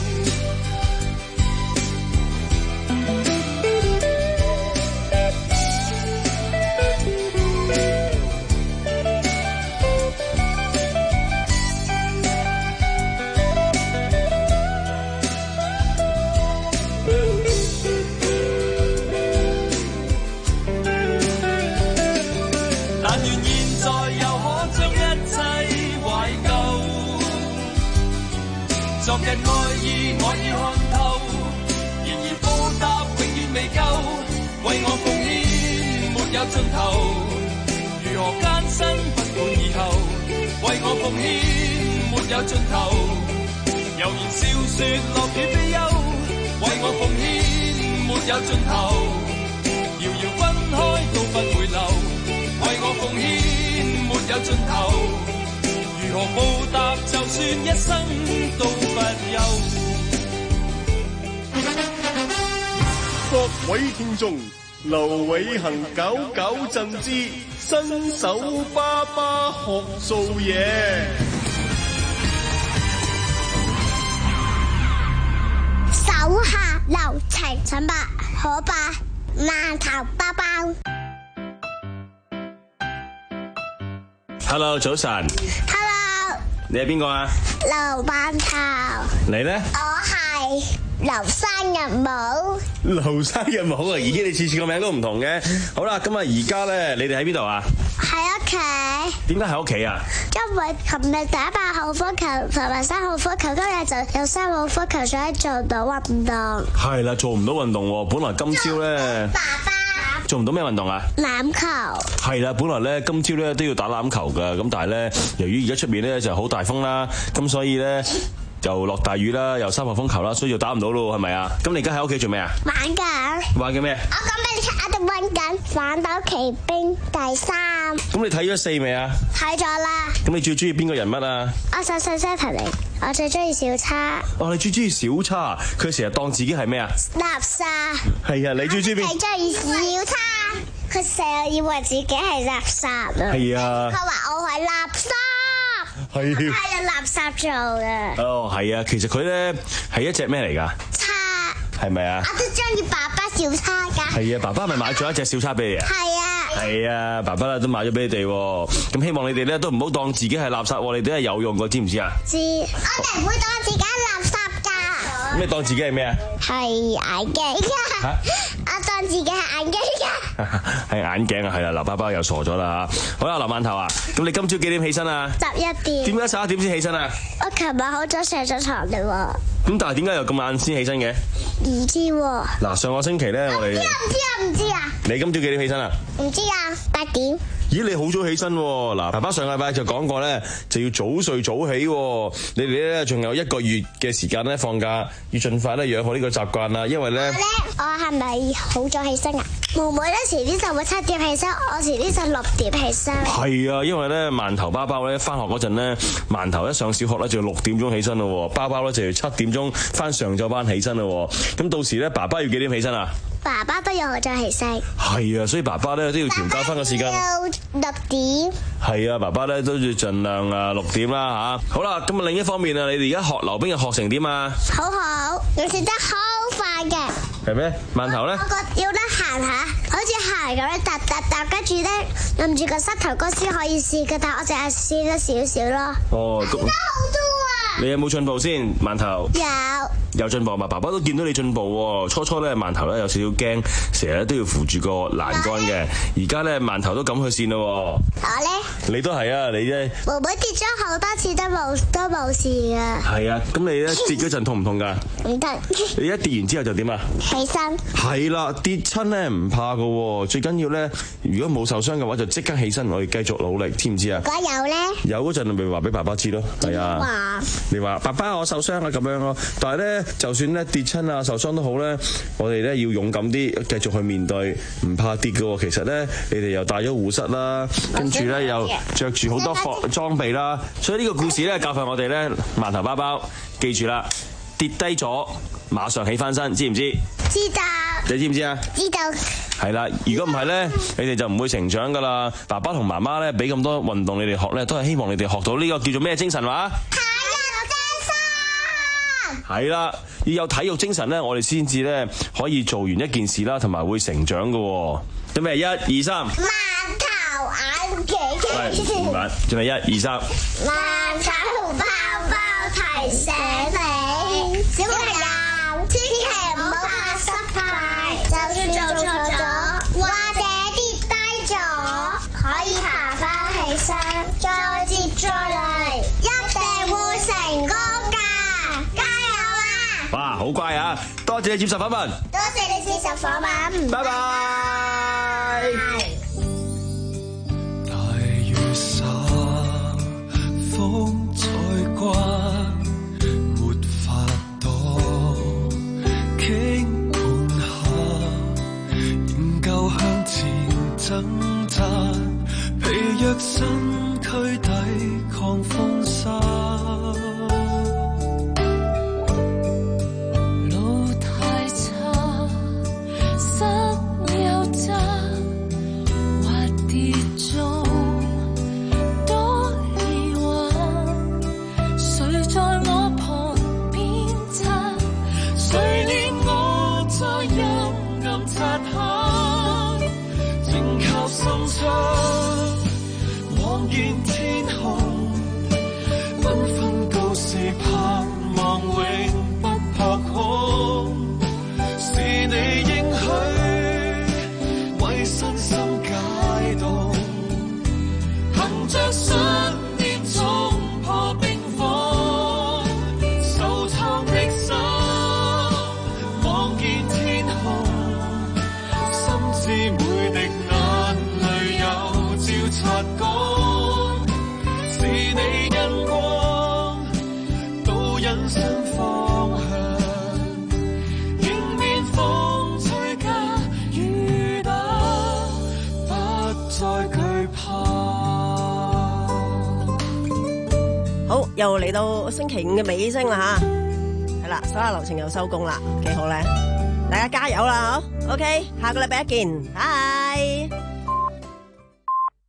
昨日愛意我已看透，然而報答永遠未夠，為我奉獻沒有盡頭。如何艱辛不管以後，為我奉獻沒有盡頭。悠然笑說樂與悲憂，為我奉獻沒有盡頭。遙遙分開都不回流，為我奉獻沒有盡頭。如何報答？就算一生都不休。 各位聽眾，劉偉恒搞搞震之新手爸爸學做嘢。 手下留情，陳伯可把饅頭包包。 Hello， 早晨。 Hello。 你係邊個啊？ 劉饅頭。 你咧？ 我係劉生日帽。 劉生日帽啊！咦，你次次個名都唔同嘅。好啦，咁啊，而家咧，你哋喺邊度啊？ 喺屋企。 點解喺屋企啊？ 因為琴日打八號風球同埋三號風球，今日就有三號風球，所以做到運動。 係啦，做唔到運動喎。本來今朝咧， 爸爸做唔到咩運動啊？ 欖球。 係啦，本來咧今朝咧都要打欖球㗎，咁但係咧，由於而家出面咧就好大風啦，咁所以咧又落大雨啦，又三號風球啦，所以就打唔到咯，係咪啊？咁你而家喺屋企做咩啊？ 玩緊。 玩緊咩？ 我講俾你聽，我哋玩緊《反斗奇兵》第三。 咁你睇咗四未啊？睇咗啦。 咁你最中意邊個人物啊？ 我細細聲同你，我最中意小叉。 哦，你最中意小叉，佢成日當自己係咩啊？ 垃圾。 係啊，你最中意邊？ 我最中意小叉，佢成日以為自己係垃圾啊。 係啊。 佢話我係垃圾。 係。 係用垃圾做嘅。 哦，係啊，其實佢咧係一隻咩嚟㗎？ 叉。 係咪啊？ 我都中意爸爸小叉㗎。 係啊，爸爸咪買咗一隻小叉俾你啊？ 係啊。 係啊，爸爸咧都買咗俾你哋喎。咁希望你哋咧都唔好當自己係垃圾喎，你哋係有用㗎，知唔知啊？ 知。我哋唔會當自己係垃圾㗎。 咩當自己係咩啊？ 係眼鏡㗎。 嚇！ 我當自己係眼鏡㗎。 係眼鏡啊，係啦，劉爸爸又傻咗啦嚇。好啦，劉饅頭啊，咁你今朝幾點起身啊？ 十一點。 點解十一點先起身啊？ 我琴日好早上咗床嘞喎。 咁但係點解又咁晏先起身嘅？ 唔知喎。 嗱，上個星期咧，我哋唔知啊，唔知啊。 你今朝幾點起身啊？ 唔知啊，八點。 咦，你好早起身喎！嗱，爸爸上禮拜就講過咧，就要早睡早起喎。你哋咧仲有一個月嘅時間咧放假，要盡快咧養好呢個習慣啦。因為咧， 我係咪好早起身啊？妹妹咧遲啲就會七點起身，我遲啲就六點起身。 係啊，因為咧饅頭包包咧翻學嗰陣咧，饅頭一上小學咧就要六點鐘起身咯，包包咧就要七點鐘翻上晝班起身咯。咁到時咧，爸爸要幾點起身啊？ 爸爸都要好早起身。 係啊，所以爸爸咧都要調校翻個時間。 要六點。 係啊，爸爸咧都要盡量啊六點啦嚇。好啦，咁啊另一方面啊，你哋而家學溜冰又學成點啊？ 好好，我學得好快嘅。 係咩？饅頭咧？ 我覺要得行下，好似行咁樣踏踏踏，跟住咧諗住個膝頭哥先可以試嘅，但係我淨係試咗少少咯。 哦，咁。 得好多啊！ 你有冇進步先？饅頭。 有。 有進步嘛？爸爸都見到你進步喎。初初咧，饅頭咧有少少驚，成日都要扶住個欄杆嘅。而家咧，饅頭都敢去線咯。 我咧？ 你都係啊，你啫。 妹妹跌咗好多次都冇都冇事㗎。 係啊，咁你咧跌嗰陣痛唔痛㗎？ 唔痛。 你一跌完之後就點啊？ 起身。 係啦，跌親咧唔怕㗎，最緊要咧，如果冇受傷嘅話，就即刻起身，我哋繼續努力，知唔知啊？ 如果有咧？ 有嗰陣咪話俾爸爸知咯。係啊。 話。 你話爸爸我受傷啊咁樣咯，但係咧。就算咧跌親啊受傷都好咧，我哋咧要勇敢啲，繼續去面對，唔怕跌嘅。其實咧，你哋又帶咗護膝啦，跟住咧又着住好多防裝備啦，所以呢個故事咧教訓我哋咧，饅頭包包記住啦，跌低咗馬上起翻身，知唔知？ 知道。 你知唔知啊？ 知道。 係啦，如果唔係咧，你哋就唔會成長噶啦。爸爸同媽媽咧俾咁多運動你哋學咧，都係希望你哋學到呢個叫做咩精神話？體育精神。係啦，要有體育精神咧，我哋先至咧可以做完一件事啦，同埋會成長噶。準備一、二、三。 饅頭眼鏡。 係，唔該。準備一、二、三。 饅頭包包提醒你，小朋友千祈唔好怕失敗，就算做錯咗或者跌低咗，可以爬返起身，再接再厲，一定會成功㗎！加油啊！ 哇，好乖啊！多謝你接受訪問。 多謝你接受訪問。 拜拜。 大雨灑，風再刮，沒法躲，傾半下，仍舊向前掙扎，疲弱身軀抵抗風沙。 路太差，失又窄，或跌中多疑惑，誰在我旁邊擦？誰令我在陰暗擦下？靜靠心窗，望見天空，繽紛告示盼望永不撲空，是你應許為身心解凍，憑着信念衝破冰封，受創的心望見天空，心知每滴眼淚有照擦乾，是你恩光導引新方向，迎面風吹加雨打，不再懼怕。 好，又嚟到星期五嘅尾聲啦吓，係啦，所有流程又收工啦，幾好咧，大家加油啦，好 ，OK，下個禮拜一見，拜。